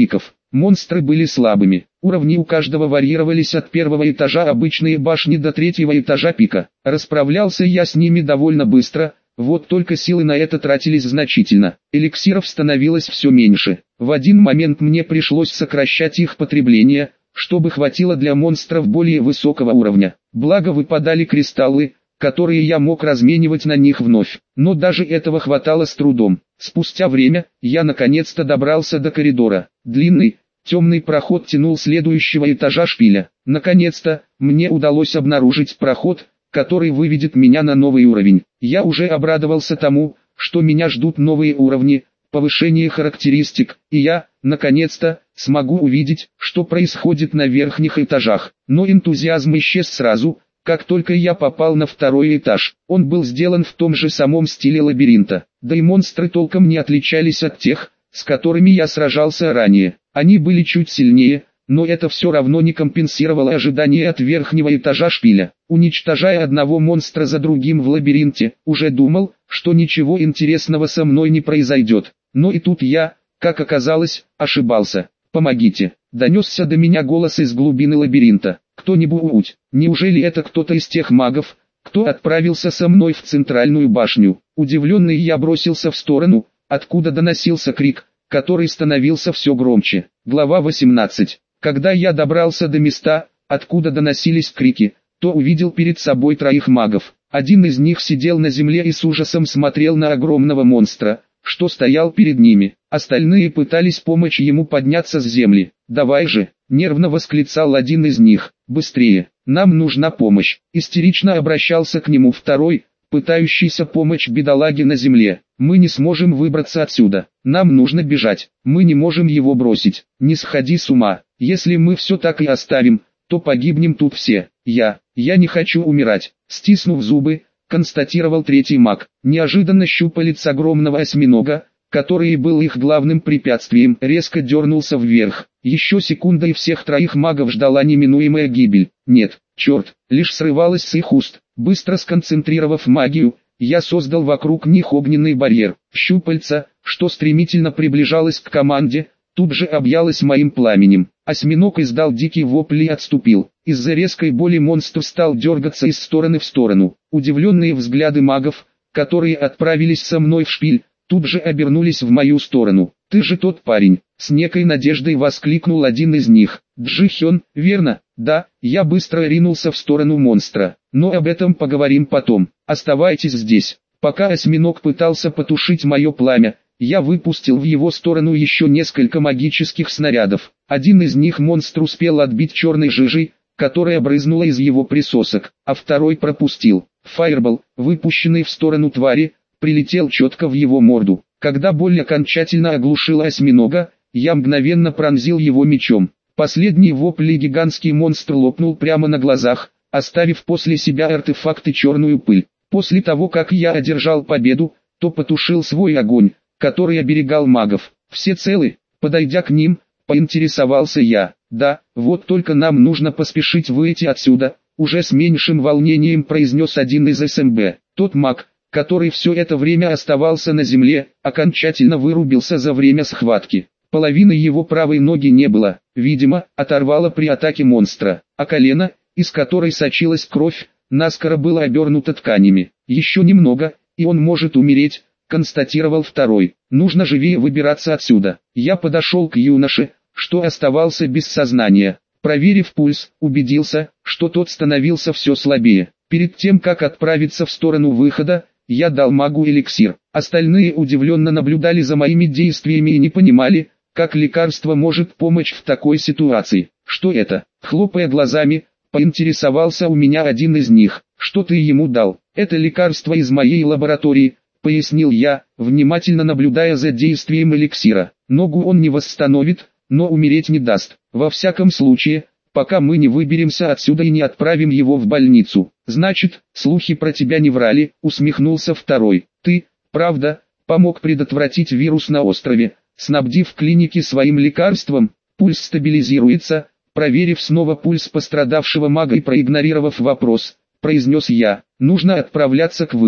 Монстры были слабыми. Уровни у каждого варьировались от первого этажа обычной башни до третьего этажа пика. Расправлялся я с ними довольно быстро, вот только силы на это тратились значительно. Эликсиров становилось все меньше. В один момент мне пришлось сокращать их потребление, чтобы хватило для монстров более высокого уровня. Благо выпадали кристаллы, которые я мог разменивать на них вновь. Но даже этого хватало с трудом. Спустя время, я наконец-то добрался до коридора. Длинный, темный проход тянул следующего этажа шпиля. Наконец-то, мне удалось обнаружить проход, который выведет меня на новый уровень. Я уже обрадовался тому, что меня ждут новые уровни, повышение характеристик, и я, наконец-то, смогу увидеть, что происходит на верхних этажах. Но энтузиазм исчез сразу, как только я попал на второй этаж. Он был сделан в том же самом стиле лабиринта, да и монстры толком не отличались от тех, с которыми я сражался ранее. Они были чуть сильнее, но это все равно не компенсировало ожидания от верхнего этажа шпиля. Уничтожая одного монстра за другим в лабиринте, уже думал, что ничего интересного со мной не произойдет. Но и тут я, как оказалось, ошибался. «Помогите!» — донесся до меня голос из глубины лабиринта. «Кто-нибудь? Неужели это кто-то из тех магов, кто отправился со мной в центральную башню?» Удивленный я бросился в сторону, откуда доносился крик, который становился все громче. Глава 18. Когда я добрался до места, откуда доносились крики, то увидел перед собой троих магов. Один из них сидел на земле и с ужасом смотрел на огромного монстра, что стоял перед ними. Остальные пытались помочь ему подняться с земли. «Давай же!» — нервно восклицал один из них. «Быстрее! Нам нужна помощь!» Истерично обращался к нему второй, пытающийся помочь бедолаге на земле. «Мы не сможем выбраться отсюда. Нам нужно бежать. Мы не можем его бросить. Не сходи с ума. Если мы все так и оставим, то погибнем тут все. Я не хочу умирать», — стиснув зубы, констатировал третий маг. Неожиданно щупалец огромного осьминога, который был их главным препятствием, резко дернулся вверх. Еще секунда и всех троих магов ждала неминуемая гибель. Нет, черт, лишь срывалось с их уст. Быстро сконцентрировав магию, я создал вокруг них огненный барьер. Щупальца, что стремительно приближалось к команде, тут же объялось моим пламенем. Осьминог издал дикий вопль и отступил. Из-за резкой боли монстр стал дергаться из стороны в сторону. Удивленные взгляды магов, которые отправились со мной в шпиль, тут же обернулись в мою сторону. «Ты же тот парень!» — с некой надеждой воскликнул один из них. «Джи-хён, верно?» «Да». Я быстро ринулся в сторону монстра. «Но об этом поговорим потом. Оставайтесь здесь». Пока осьминог пытался потушить мое пламя, я выпустил в его сторону еще несколько магических снарядов. Один из них монстр успел отбить черной жижей, которая брызнула из его присосок, а второй пропустил. Фаербол, выпущенный в сторону твари, прилетел четко в его морду. Когда боль окончательно оглушила осьминога, я мгновенно пронзил его мечом. Последний вопль и гигантский монстр лопнул прямо на глазах, оставив после себя артефакт и черную пыль. После того, как я одержал победу, то потушил свой огонь, который оберегал магов. «Все целы?» Подойдя к ним, поинтересовался я. «Да, вот только нам нужно поспешить выйти отсюда», уже с меньшим волнением произнес один из СМБ. Тот маг, который все это время оставался на земле, окончательно вырубился за время схватки. Половины его правой ноги не было, видимо, оторвало при атаке монстра, а колено, из которой сочилась кровь, наскоро было обернуто тканями. «Еще немного, и он может умереть», констатировал второй. «Нужно живее выбираться отсюда». Я подошел к юноше, что оставался без сознания. Проверив пульс, убедился, что тот становился все слабее. Перед тем, как отправиться в сторону выхода, я дал магу эликсир. Остальные удивленно наблюдали за моими действиями и не понимали, как лекарство может помочь в такой ситуации. «Что это?» Хлопая глазами, поинтересовался у меня один из них. «Что ты ему дал?» «Это лекарство из моей лаборатории», пояснил я, внимательно наблюдая за действием эликсира. «Ногу он не восстановит, но умереть не даст. Во всяком случае, пока мы не выберемся отсюда и не отправим его в больницу». «Значит, слухи про тебя не врали», усмехнулся второй. «Ты, правда, помог предотвратить вирус на острове, снабдив клиники своим лекарством?» «Пульс стабилизируется», проверив снова пульс пострадавшего мага и проигнорировав вопрос, произнес я. «Нужно отправляться к выходу».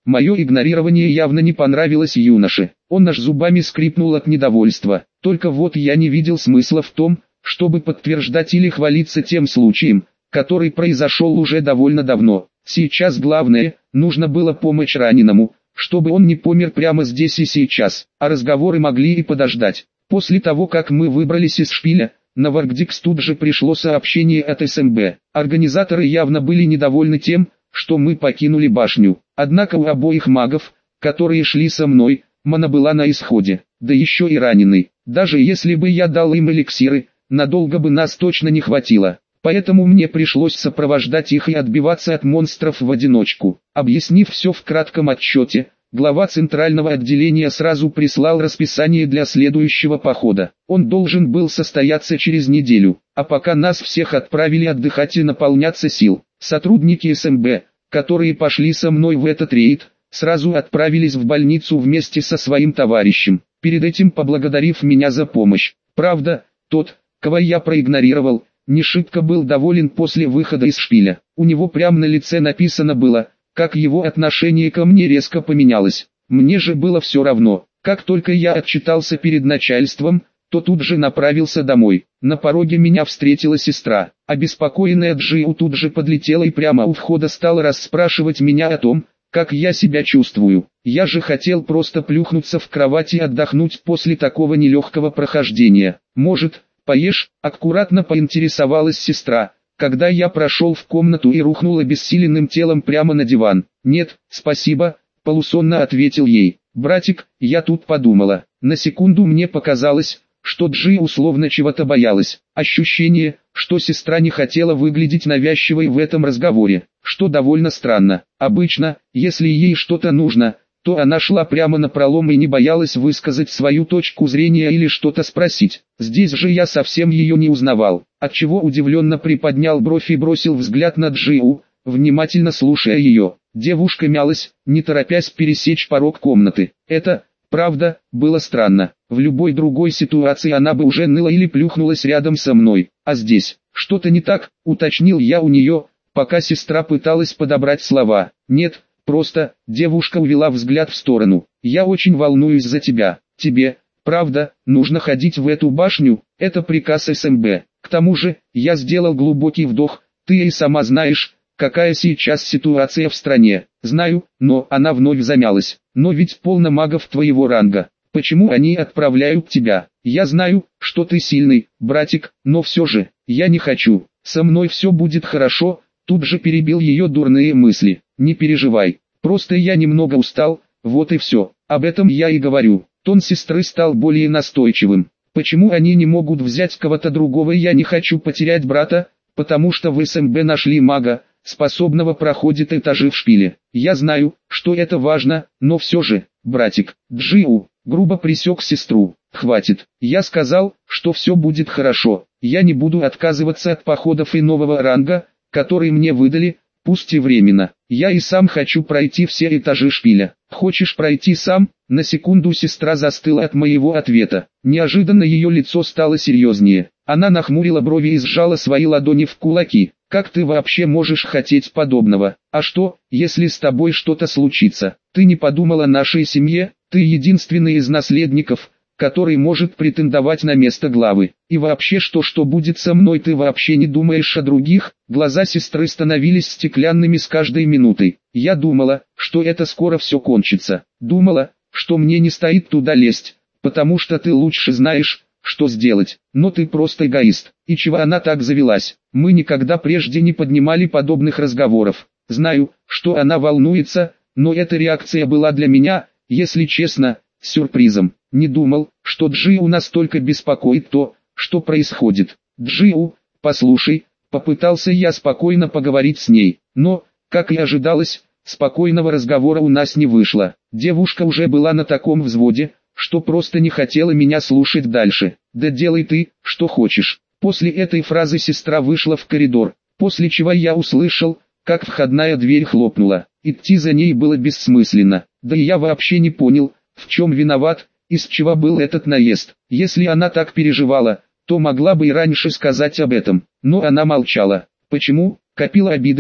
Мое игнорирование явно не понравилось юноше. Он аж зубами скрипнул от недовольства. Только вот я не видел смысла в том, чтобы подтверждать или хвалиться тем случаем, который произошел уже довольно давно. Сейчас главное, нужно было помочь раненому, чтобы он не помер прямо здесь и сейчас, а разговоры могли и подождать. После того, как мы выбрались из шпиля, на Варгдикс тут же пришло сообщение от СМБ. Организаторы явно были недовольны тем, что мы покинули башню. Однако у обоих магов, которые шли со мной, мана была на исходе, да еще и раненый. Даже если бы я дал им эликсиры, надолго бы нас точно не хватило. Поэтому мне пришлось сопровождать их и отбиваться от монстров в одиночку. Объяснив все в кратком отчете, глава центрального отделения сразу прислал расписание для следующего похода. Он должен был состояться через неделю, а пока нас всех отправили отдыхать и наполняться сил. Сотрудники СМБ, которые пошли со мной в этот рейд, сразу отправились в больницу вместе со своим товарищем, перед этим поблагодарив меня за помощь. Правда, тот, кого я проигнорировал, не шибко был доволен после выхода из шпиля. У него прямо на лице написано было, как его отношение ко мне резко поменялось. Мне же было все равно. Как только я отчитался перед начальством, то тут же направился домой. На пороге меня встретила сестра. Обеспокоенная Джиу тут же подлетела и прямо у входа стала расспрашивать меня о том, как я себя чувствую. Я же хотел просто плюхнуться в кровать и отдохнуть после такого нелегкого прохождения. Может, поешь? Аккуратно поинтересовалась сестра, когда я прошел в комнату и рухнул обессиленным телом прямо на диван. Нет, спасибо, полусонно ответил ей. Братик, я тут подумала. На секунду мне показалось, что Джи условно чего-то боялась. Ощущение, что сестра не хотела выглядеть навязчивой в этом разговоре, что довольно странно. Обычно, если ей что-то нужно, то она шла прямо напролом и не боялась высказать свою точку зрения или что-то спросить. Здесь же я совсем ее не узнавал, отчего удивленно приподнял бровь и бросил взгляд на Джиу, внимательно слушая ее. Девушка мялась, не торопясь пересечь порог комнаты. Это, правда, было странно. В любой другой ситуации она бы уже ныла или плюхнулась рядом со мной. А здесь, что-то не так, уточнил я у нее, пока сестра пыталась подобрать слова. Нет, просто, девушка увела взгляд в сторону. Я очень волнуюсь за тебя. Тебе, правда, нужно ходить в эту башню, это приказ СМБ. К тому же, я сделал глубокий вдох, ты и сама знаешь, какая сейчас ситуация в стране. Знаю, но она вновь замялась. Но ведь полно магов твоего ранга. Почему они отправляют тебя? Я знаю, что ты сильный, братик, но все же, я не хочу. Со мной все будет хорошо. Тут же перебил ее дурные мысли. Не переживай, просто я немного устал, вот и все. Об этом я и говорю. Тон сестры стал более настойчивым. Почему они не могут взять кого-то другого? Я не хочу потерять брата, потому что в СМБ нашли мага, способного проходить этажи в шпиле. Я знаю, что это важно, но все же, братик, Джиу, грубо пресек сестру. Хватит, я сказал, что все будет хорошо. Я не буду отказываться от походов и нового ранга, который мне выдали, пусть и временно. Я и сам хочу пройти все этажи шпиля. Хочешь пройти сам? На секунду сестра застыла от моего ответа. Неожиданно ее лицо стало серьезнее. Она нахмурила брови и сжала свои ладони в кулаки. Как ты вообще можешь хотеть подобного? А что, если с тобой что-то случится? Ты не подумала о нашей семье? Ты единственный из наследников, который может претендовать на место главы. И вообще что будет со мной? Ты вообще не думаешь о других? Глаза сестры становились стеклянными с каждой минутой. Я думала, что это скоро все кончится. Думала, что мне не стоит туда лезть, потому что ты лучше знаешь, что сделать. Но ты просто эгоист. И чего она так завелась? Мы никогда прежде не поднимали подобных разговоров. Знаю, что она волнуется, но эта реакция была для меня, если честно, сюрпризом. Не думал, что Джиу настолько беспокоит то, что происходит. Джиу, послушай, попытался я спокойно поговорить с ней, но, как и ожидалось, спокойного разговора у нас не вышло. Девушка уже была на таком взводе, что просто не хотела меня слушать дальше. Да делай ты, что хочешь. После этой фразы сестра вышла в коридор, после чего я услышал, как входная дверь хлопнула. Идти за ней было бессмысленно, да и я вообще не понял, в чем виноват, из чего был этот наезд. Если она так переживала, то могла бы и раньше сказать об этом, но она молчала. Почему? Копила обиды,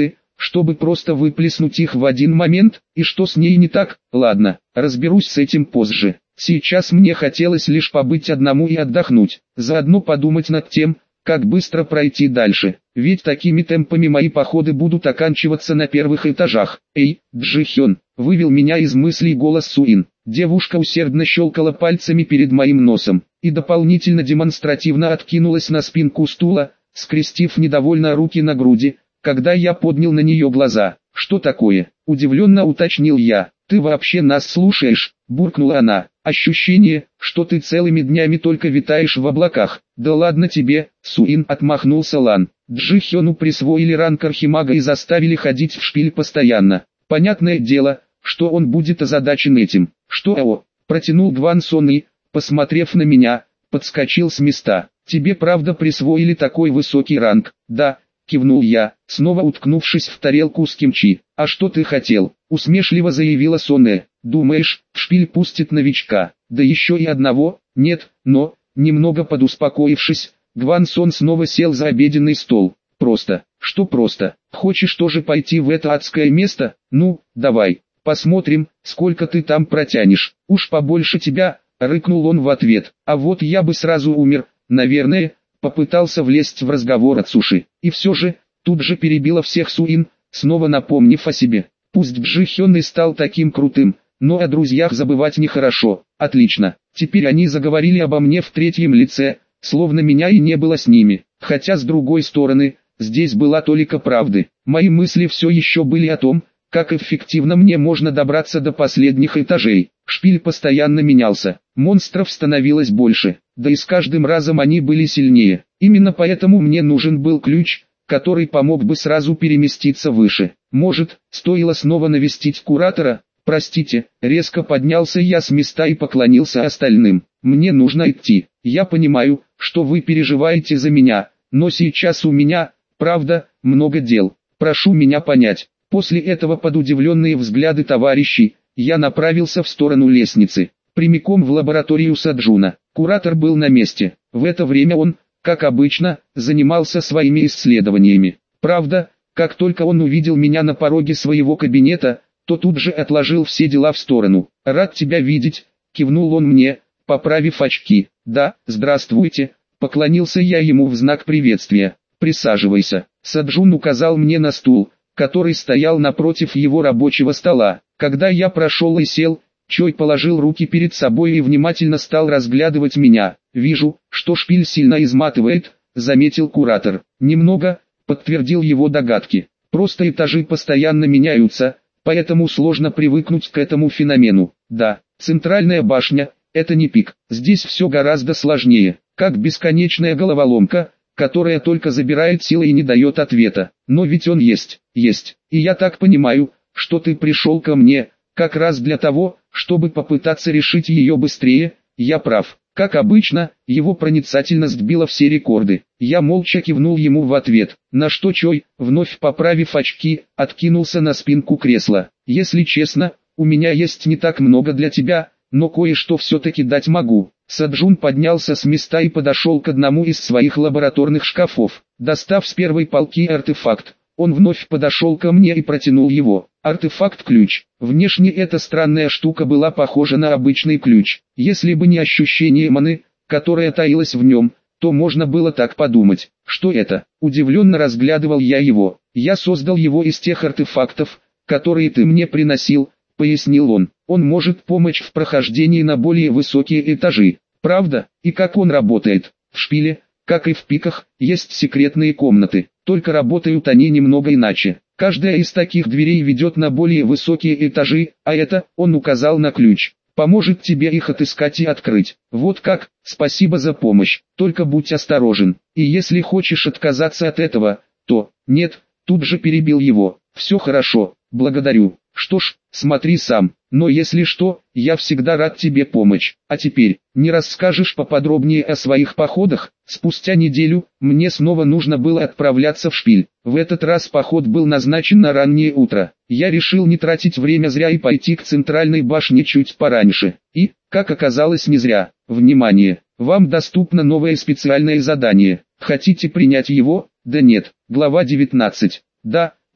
чтобы просто выплеснуть их в один момент, и что с ней не так, ладно, разберусь с этим позже. Сейчас мне хотелось лишь побыть одному и отдохнуть, заодно подумать над тем, как быстро пройти дальше, ведь такими темпами мои походы будут оканчиваться на первых этажах. «Эй, Джихён!» — вывел меня из мыслей голос Суин. Девушка усердно щелкала пальцами перед моим носом, и дополнительно демонстративно откинулась на спинку стула, скрестив недовольно руки на груди, когда я поднял на нее глаза. «Что такое?» — удивленно уточнил я. «Ты вообще нас слушаешь?» — буркнула она. «Ощущение, что ты целыми днями только витаешь в облаках». «Да ладно тебе, Суин», — отмахнулся Лан. Джихёну присвоили ранг архимага и заставили ходить в шпиль постоянно. Понятное дело, что он будет озадачен этим. «Что?» — протянул Гван Сон и, посмотрев на меня, подскочил с места. «Тебе правда присвоили такой высокий ранг?» «Да», — кивнул я, снова уткнувшись в тарелку с кимчи. «А что ты хотел?» — усмешливо заявила Сонэ. «Думаешь, в шпиль пустит новичка? Да еще и одного?» «Нет, но...» Немного подуспокоившись, Гван Сон снова сел за обеденный стол. «Просто. Что просто? Хочешь тоже пойти в это адское место? Ну, давай. Посмотрим, сколько ты там протянешь. Уж побольше тебя», — рыкнул он в ответ. «А вот я бы сразу умер, наверное», — попытался влезть в разговор от Суши. И все же, тут же перебила всех Суин, снова напомнив о себе. Пусть Джихён и стал таким крутым, но о друзьях забывать нехорошо. Отлично. Теперь они заговорили обо мне в третьем лице, словно меня и не было с ними. Хотя с другой стороны, здесь была толика правды. Мои мысли все еще были о том, как эффективно мне можно добраться до последних этажей. Шпиль постоянно менялся, монстров становилось больше, да и с каждым разом они были сильнее. Именно поэтому мне нужен был ключ, который помог бы сразу переместиться выше. Может, стоило снова навестить куратора? «Простите», резко поднялся я с места и поклонился остальным. «Мне нужно идти. Я понимаю, что вы переживаете за меня, но сейчас у меня, правда, много дел. Прошу меня понять». После этого под удивленные взгляды товарищей, я направился в сторону лестницы, прямиком в лабораторию Саджуна. Куратор был на месте. В это время он, как обычно, занимался своими исследованиями. Правда, как только он увидел меня на пороге своего кабинета, то тут же отложил все дела в сторону. «Рад тебя видеть», — кивнул он мне, поправив очки. «Да, здравствуйте», — поклонился я ему в знак приветствия. «Присаживайся». Саджун указал мне на стул, который стоял напротив его рабочего стола. Когда я прошел и сел, Чой положил руки перед собой и внимательно стал разглядывать меня. «Вижу, что шпиль сильно изматывает», — заметил куратор. «Немного», — подтвердил его догадки. «Просто этажи постоянно меняются, поэтому сложно привыкнуть к этому феномену. Да, центральная башня — это не пик, здесь все гораздо сложнее, как бесконечная головоломка, которая только забирает силы и не дает ответа. Но ведь он есть, и я так понимаю, что ты пришел ко мне, как раз для того, чтобы попытаться решить ее быстрее». Я прав. Как обычно, его проницательность била все рекорды. Я молча кивнул ему в ответ, на что Чой, вновь поправив очки, откинулся на спинку кресла. «Если честно, у меня есть не так много для тебя, но кое-что все-таки дать могу». Саджун поднялся с места и подошел к одному из своих лабораторных шкафов. Достав с первой полки артефакт, он вновь подошел ко мне и протянул его. Артефакт-ключ. Внешне эта странная штука была похожа на обычный ключ. Если бы не ощущение маны, которое таилось в нем, то можно было так подумать. «Что это?» Удивленно разглядывал я его. «Я создал его из тех артефактов, которые ты мне приносил», — пояснил он. «Он может помочь в прохождении на более высокие этажи». «Правда? И как он работает?» «В шпиле, как и в пиках, есть секретные комнаты, только работают они немного иначе. Каждая из таких дверей ведет на более высокие этажи, а это, он указал на ключ, поможет тебе их отыскать и открыть. Вот как, спасибо за помощь, только будь осторожен. И если хочешь отказаться от этого, то, нет», тут же перебил его. «Все хорошо, благодарю. Что ж, смотри сам, но если что, я всегда рад тебе помочь. А теперь, не расскажешь поподробнее о своих походах?» Спустя неделю, мне снова нужно было отправляться в шпиль. В этот раз поход был назначен на раннее утро. Я решил не тратить время зря и пойти к центральной башне чуть пораньше. И, как оказалось, не зря. Внимание! Вам доступно новое специальное задание. Хотите принять его? Да нет. Глава 19. Да,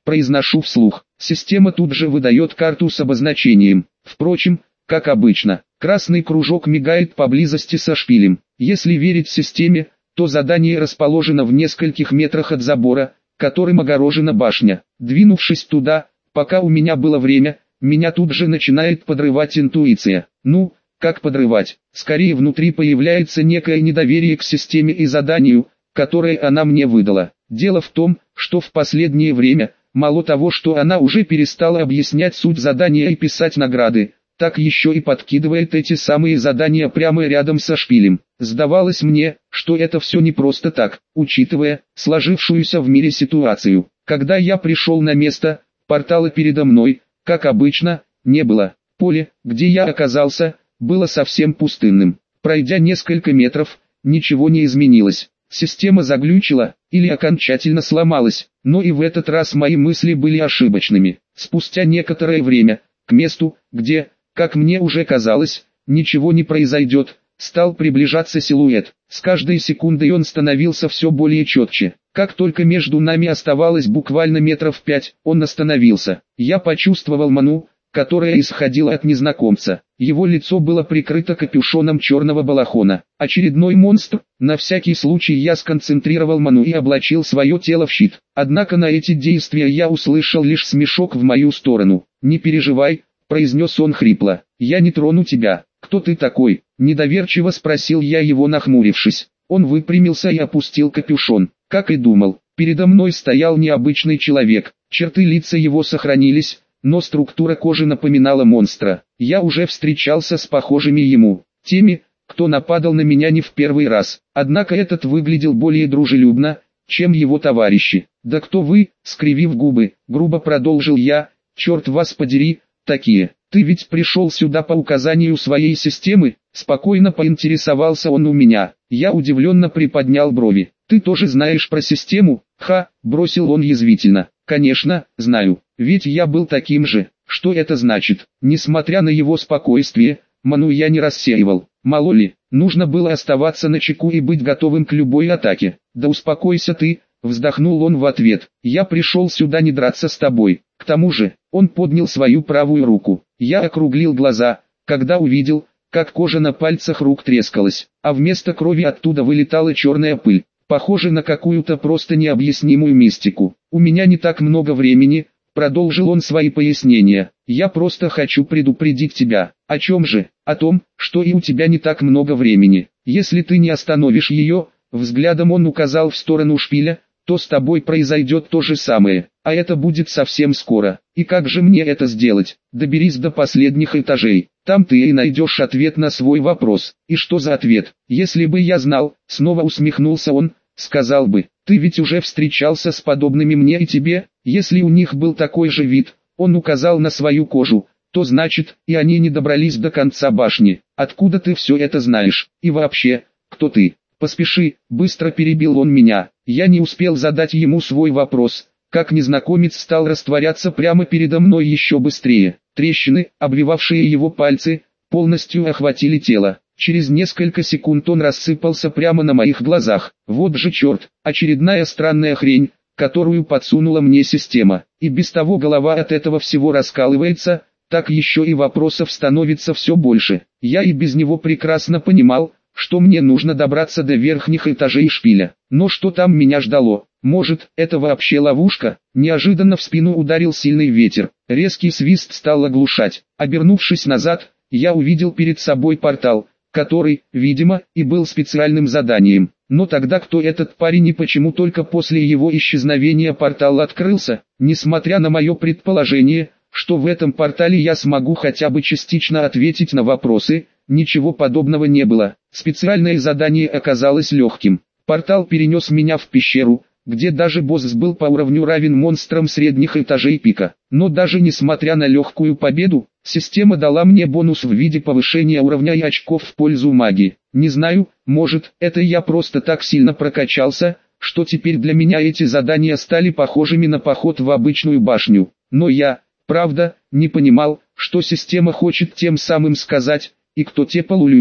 произношу вслух. Система тут же выдает карту с обозначением. Впрочем, как обычно, красный кружок мигает поблизости со шпилем. Если верить системе, то задание расположено в нескольких метрах от забора, которым огорожена башня. Двинувшись туда, пока у меня было время, меня тут же начинает подрывать интуиция. Ну, как подрывать? Скорее внутри появляется некое недоверие к системе и заданию, которое она мне выдала. Дело в том, что в последнее время, мало того, что она уже перестала объяснять суть задания и писать награды, так еще и подкидывает эти самые задания прямо рядом со шпилем. Сдавалось мне, что это все не просто так, учитывая сложившуюся в мире ситуацию. Когда я пришел на место, портала передо мной, как обычно, не было. Поле, где я оказался, было совсем пустынным. Пройдя несколько метров, ничего не изменилось. Система заглючила, или окончательно сломалась, но и в этот раз мои мысли были ошибочными. Спустя некоторое время, к месту, где, как мне уже казалось, ничего не произойдет, стал приближаться силуэт. С каждой секундой он становился все более четче. Как только между нами оставалось буквально метров 5, он остановился. Я почувствовал ману, которая исходила от незнакомца. Его лицо было прикрыто капюшоном черного балахона. Очередной монстр. На всякий случай я сконцентрировал ману и облачил свое тело в щит. Однако на эти действия я услышал лишь смешок в мою сторону. «Не переживай», — произнес он хрипло. «Я не трону тебя». «Кто ты такой?» — недоверчиво спросил я его, нахмурившись. Он выпрямился и опустил капюшон. Как и думал, передо мной стоял необычный человек. Черты лица его сохранились, но структура кожи напоминала монстра. Я уже встречался с похожими ему, теми, кто нападал на меня не в первый раз. Однако этот выглядел более дружелюбно, чем его товарищи. «Да кто вы?» — скривив губы, грубо продолжил я. «Черт вас подери, такие. Ты ведь пришел сюда по указанию своей системы?» Спокойно поинтересовался он у меня. Я удивленно приподнял брови. «Ты тоже знаешь про систему?» «Ха!» — бросил он язвительно. «Конечно, знаю. Ведь я был таким же». Что это значит? Несмотря на его спокойствие, ману я не рассеивал. Мало ли, нужно было оставаться начеку и быть готовым к любой атаке. «Да успокойся ты», — вздохнул он в ответ. «Я пришел сюда не драться с тобой». К тому же, он поднял свою правую руку. Я округлил глаза, когда увидел, как кожа на пальцах рук трескалась, а вместо крови оттуда вылетала черная пыль. Похоже на какую-то просто необъяснимую мистику. «У меня не так много времени», — продолжил он свои пояснения. «Я просто хочу предупредить тебя». «О чем же?» «О том, что и у тебя не так много времени. Если ты не остановишь ее», — взглядом он указал в сторону шпиля, «то с тобой произойдет то же самое, а это будет совсем скоро. И как же мне это сделать? Доберись до последних этажей, там ты и найдешь ответ на свой вопрос». «И что за ответ?» «Если бы я знал», — снова усмехнулся он, «сказал бы, ты ведь уже встречался с подобными мне и тебе, если у них был такой же вид», — он указал на свою кожу, «то значит, и они не добрались до конца башни. Откуда ты все это знаешь? И вообще, кто ты?» «Поспеши», — быстро перебил он меня. Я не успел задать ему свой вопрос, как незнакомец стал растворяться прямо передо мной еще быстрее. Трещины, обвивавшие его пальцы, полностью охватили тело. Через несколько секунд он рассыпался прямо на моих глазах. Вот же черт, очередная странная хрень, которую подсунула мне система. И без того голова от этого всего раскалывается, так еще и вопросов становится все больше. Я и без него прекрасно понимал, что мне нужно добраться до верхних этажей шпиля. Но что там меня ждало? Может, это вообще ловушка? Неожиданно в спину ударил сильный ветер. Резкий свист стал оглушать. Обернувшись назад, я увидел перед собой портал, который, видимо, и был специальным заданием. Но тогда кто этот парень и почему только после его исчезновения портал открылся? Несмотря на мое предположение, что в этом портале я смогу хотя бы частично ответить на вопросы, ничего подобного не было. Специальное задание оказалось легким. Портал перенес меня в пещеру, где даже босс был по уровню равен монстрам средних этажей пика. Но даже несмотря на легкую победу, система дала мне бонус в виде повышения уровня и очков в пользу магии. Не знаю, может, это я просто так сильно прокачался, что теперь для меня эти задания стали похожими на поход в обычную башню. Но я, правда, не понимал, что система хочет тем самым сказать, и кто те полулюди,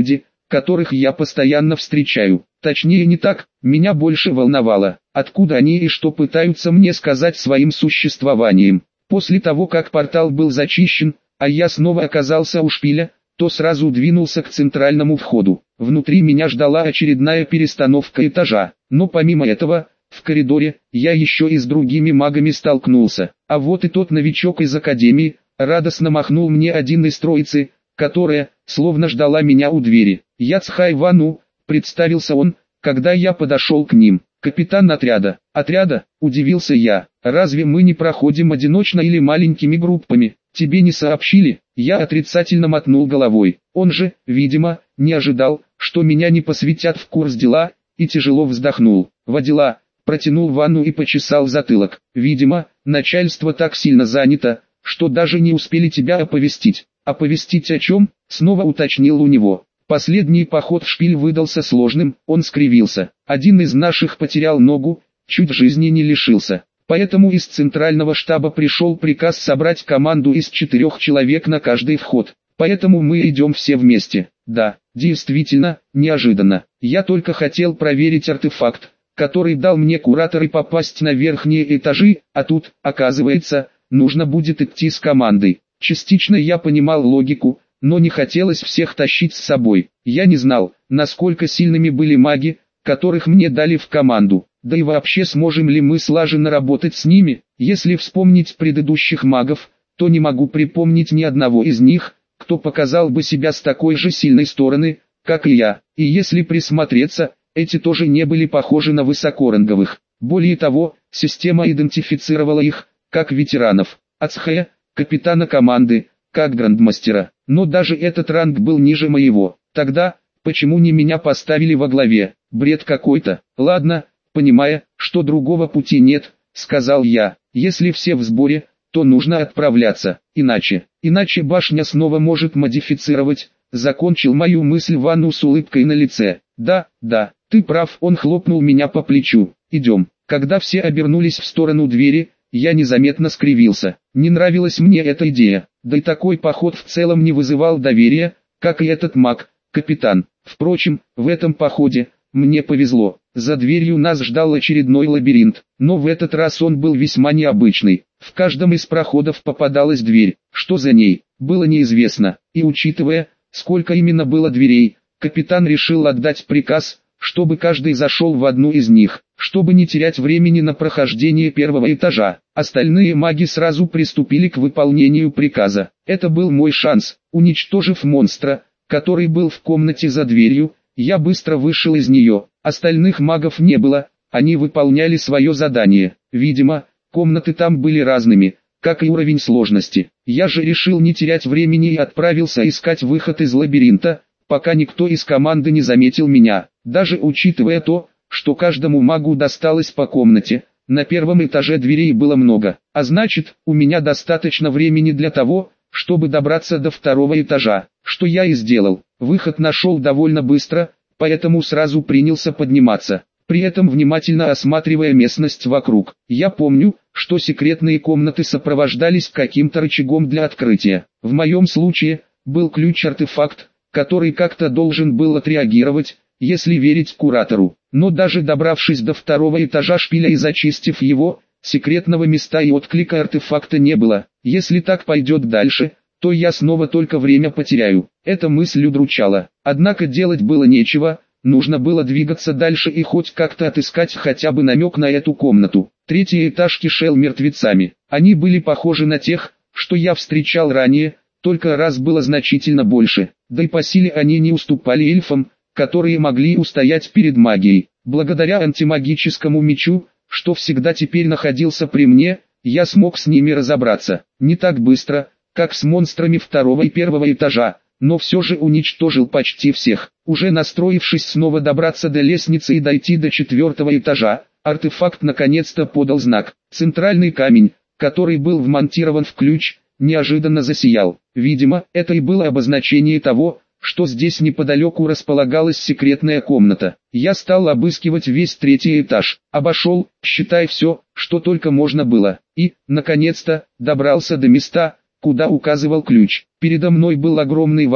которых я постоянно встречаю. Точнее не так, меня больше волновало, откуда они и что пытаются мне сказать своим существованием. После того как портал был зачищен, а я снова оказался у шпиля, то сразу двинулся к центральному входу. Внутри меня ждала очередная перестановка этажа, но помимо этого, в коридоре, я еще и с другими магами столкнулся. А вот и тот новичок из академии, радостно махнул мне один из троицы, которая, словно ждала меня у двери. «Я Цхай Вану», представился он, когда я подошел к ним. «Капитан отряда». «Отряда?» – удивился я. «Разве мы не проходим одиночно или маленькими группами? Тебе не сообщили?» Я отрицательно мотнул головой. Он же, видимо, не ожидал, что меня не посвятят в курс дела, и тяжело вздохнул. «Во дела», протянул ванну и почесал затылок. «Видимо, начальство так сильно занято, что даже не успели тебя оповестить». «Оповестить о чем?» – снова уточнил у него. Последний поход в шпиль выдался сложным, он скривился. Один из наших потерял ногу, чуть жизни не лишился. Поэтому из центрального штаба пришел приказ собрать команду из 4 человек на каждый вход. Поэтому мы идем все вместе. Да, действительно, неожиданно. Я только хотел проверить артефакт, который дал мне куратор, и попасть на верхние этажи, а тут, оказывается, нужно будет идти с командой. Частично я понимал логику, но не хотелось всех тащить с собой. Я не знал, насколько сильными были маги, которых мне дали в команду. Да и вообще сможем ли мы слаженно работать с ними? Если вспомнить предыдущих магов, то не могу припомнить ни одного из них, кто показал бы себя с такой же сильной стороны, как и я. И если присмотреться, эти тоже не были похожи на высокоранговых. Более того, система идентифицировала их, как ветеранов. Ацхэ, капитана команды, как грандмастера. Но даже этот ранг был ниже моего. Тогда, почему не меня поставили во главе? Бред какой-то. Ладно, понимая, что другого пути нет, сказал я. Если все в сборе, то нужно отправляться. Иначе башня снова может модифицировать. Закончил мою мысль Вану с улыбкой на лице. Да, ты прав. Он хлопнул меня по плечу. Идем. Когда все обернулись в сторону двери, я незаметно скривился. Не нравилась мне эта идея, да и такой поход в целом не вызывал доверия, как и этот маг, капитан. Впрочем, в этом походе мне повезло. За дверью нас ждал очередной лабиринт, но в этот раз он был весьма необычный. В каждом из проходов попадалась дверь, что за ней, было неизвестно, и учитывая, сколько именно было дверей, капитан решил отдать приказ, чтобы каждый зашел в одну из них, чтобы не терять времени на прохождение первого этажа. Остальные маги сразу приступили к выполнению приказа. Это был мой шанс. Уничтожив монстра, который был в комнате за дверью, я быстро вышел из нее. Остальных магов не было, они выполняли свое задание. Видимо, комнаты там были разными, как и уровень сложности. Я же решил не терять времени и отправился искать выход из лабиринта, пока никто из команды не заметил меня. Даже учитывая то, что каждому магу досталось по комнате, на первом этаже дверей было много, а значит, у меня достаточно времени для того, чтобы добраться до второго этажа, что я и сделал. Выход нашел довольно быстро, поэтому сразу принялся подниматься, при этом внимательно осматривая местность вокруг. Я помню, что секретные комнаты сопровождались каким-то рычагом для открытия. В моем случае, был ключ-артефакт, который как-то должен был отреагировать, если верить куратору. Но даже добравшись до второго этажа шпиля и зачистив его, секретного места и отклика артефакта не было. Если так пойдет дальше, то я снова только время потеряю. Эта мысль удручала. Однако делать было нечего, нужно было двигаться дальше и хоть как-то отыскать хотя бы намек на эту комнату. Третий этаж кишел мертвецами. Они были похожи на тех, что я встречал ранее, только раз было значительно больше. Да и по силе они не уступали эльфам, которые могли устоять перед магией. Благодаря антимагическому мечу, что всегда теперь находился при мне, я смог с ними разобраться. Не так быстро, как с монстрами второго и первого этажа, но все же уничтожил почти всех. Уже настроившись снова добраться до лестницы и дойти до 4-го этажа, артефакт наконец-то подал знак. Центральный камень, который был вмонтирован в ключ, неожиданно засиял. Видимо, это и было обозначение того, что здесь неподалеку располагалась секретная комната. Я стал обыскивать весь 3-й этаж, обошел, считай все, что только можно было, и, наконец-то, добрался до места, куда указывал ключ. Передо мной был огромный валун,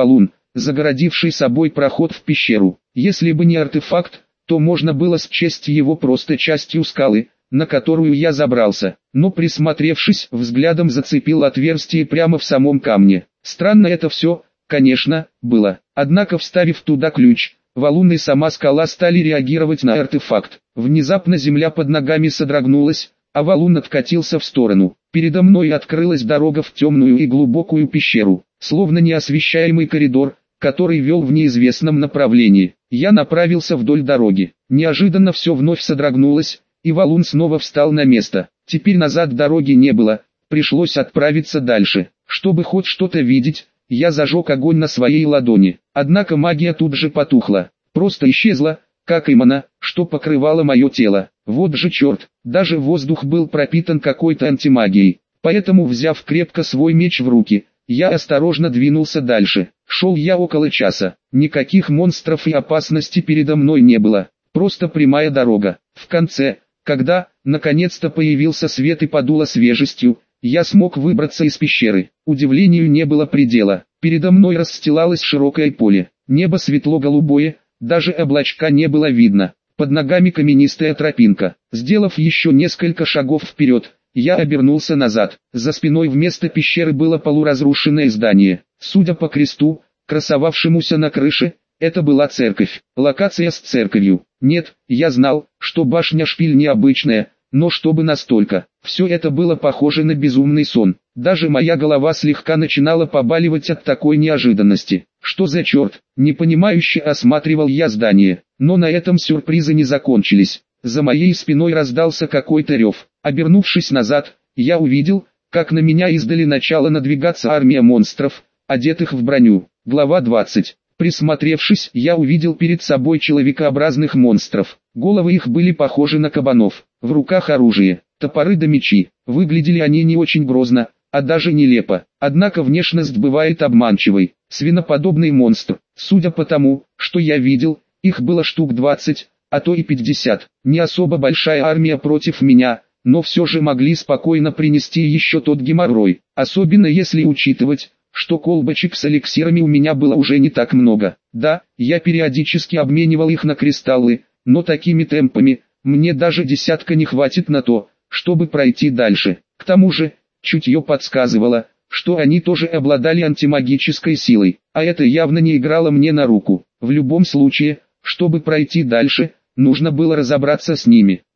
загородивший собой проход в пещеру. Если бы не артефакт, то можно было счесть его просто частью скалы, на которую я забрался, но присмотревшись, взглядом зацепил отверстие прямо в самом камне. Странно это все, конечно, было. Однако вставив туда ключ, валун и сама скала стали реагировать на артефакт. Внезапно земля под ногами содрогнулась, а валун откатился в сторону. Передо мной открылась дорога в темную и глубокую пещеру, словно неосвещаемый коридор, который вел в неизвестном направлении. Я направился вдоль дороги. Неожиданно все вновь содрогнулось, и валун снова встал на место. Теперь назад дороги не было, пришлось отправиться дальше. Чтобы хоть что-то видеть, я зажег огонь на своей ладони. Однако магия тут же потухла, просто исчезла, как и мана, что покрывало мое тело. Вот же черт, даже воздух был пропитан какой-то антимагией. Поэтому, взяв крепко свой меч в руки, я осторожно двинулся дальше. Шел я около часа. Никаких монстров и опасности передо мной не было. Просто прямая дорога. В конце, когда, наконец-то появился свет и подуло свежестью, я смог выбраться из пещеры. Удивлению не было предела. Передо мной расстилалось широкое поле. Небо светло-голубое, даже облачка не было видно. Под ногами каменистая тропинка. Сделав еще несколько шагов вперед, я обернулся назад. За спиной вместо пещеры было полуразрушенное здание. Судя по кресту, красовавшемуся на крыше, это была церковь. Локация с церковью. Нет, я знал, что башня-шпиль необычная, но чтобы настолько. Все это было похоже на безумный сон. Даже моя голова слегка начинала побаливать от такой неожиданности. Что за черт? Непонимающе осматривал я здание. Но на этом сюрпризы не закончились. За моей спиной раздался какой-то рев. Обернувшись назад, я увидел, как на меня издали начала надвигаться армия монстров, одетых в броню. Глава 20. Присмотревшись, я увидел перед собой человекообразных монстров. Головы их были похожи на кабанов. В руках оружие, топоры да мечи. Выглядели они не очень грозно, а даже нелепо. Однако внешность бывает обманчивой. Свиноподобный монстр. Судя по тому, что я видел, их было штук 20, а то и 50. Не особо большая армия против меня, но все же могли спокойно принести еще тот геморрой. Особенно если учитывать, что колбочек с эликсирами у меня было уже не так много. Да, я периодически обменивал их на кристаллы, но такими темпами, мне даже десятка не хватит на то, чтобы пройти дальше. К тому же, чутье подсказывало, что они тоже обладали антимагической силой, а это явно не играло мне на руку. В любом случае, чтобы пройти дальше, нужно было разобраться с ними.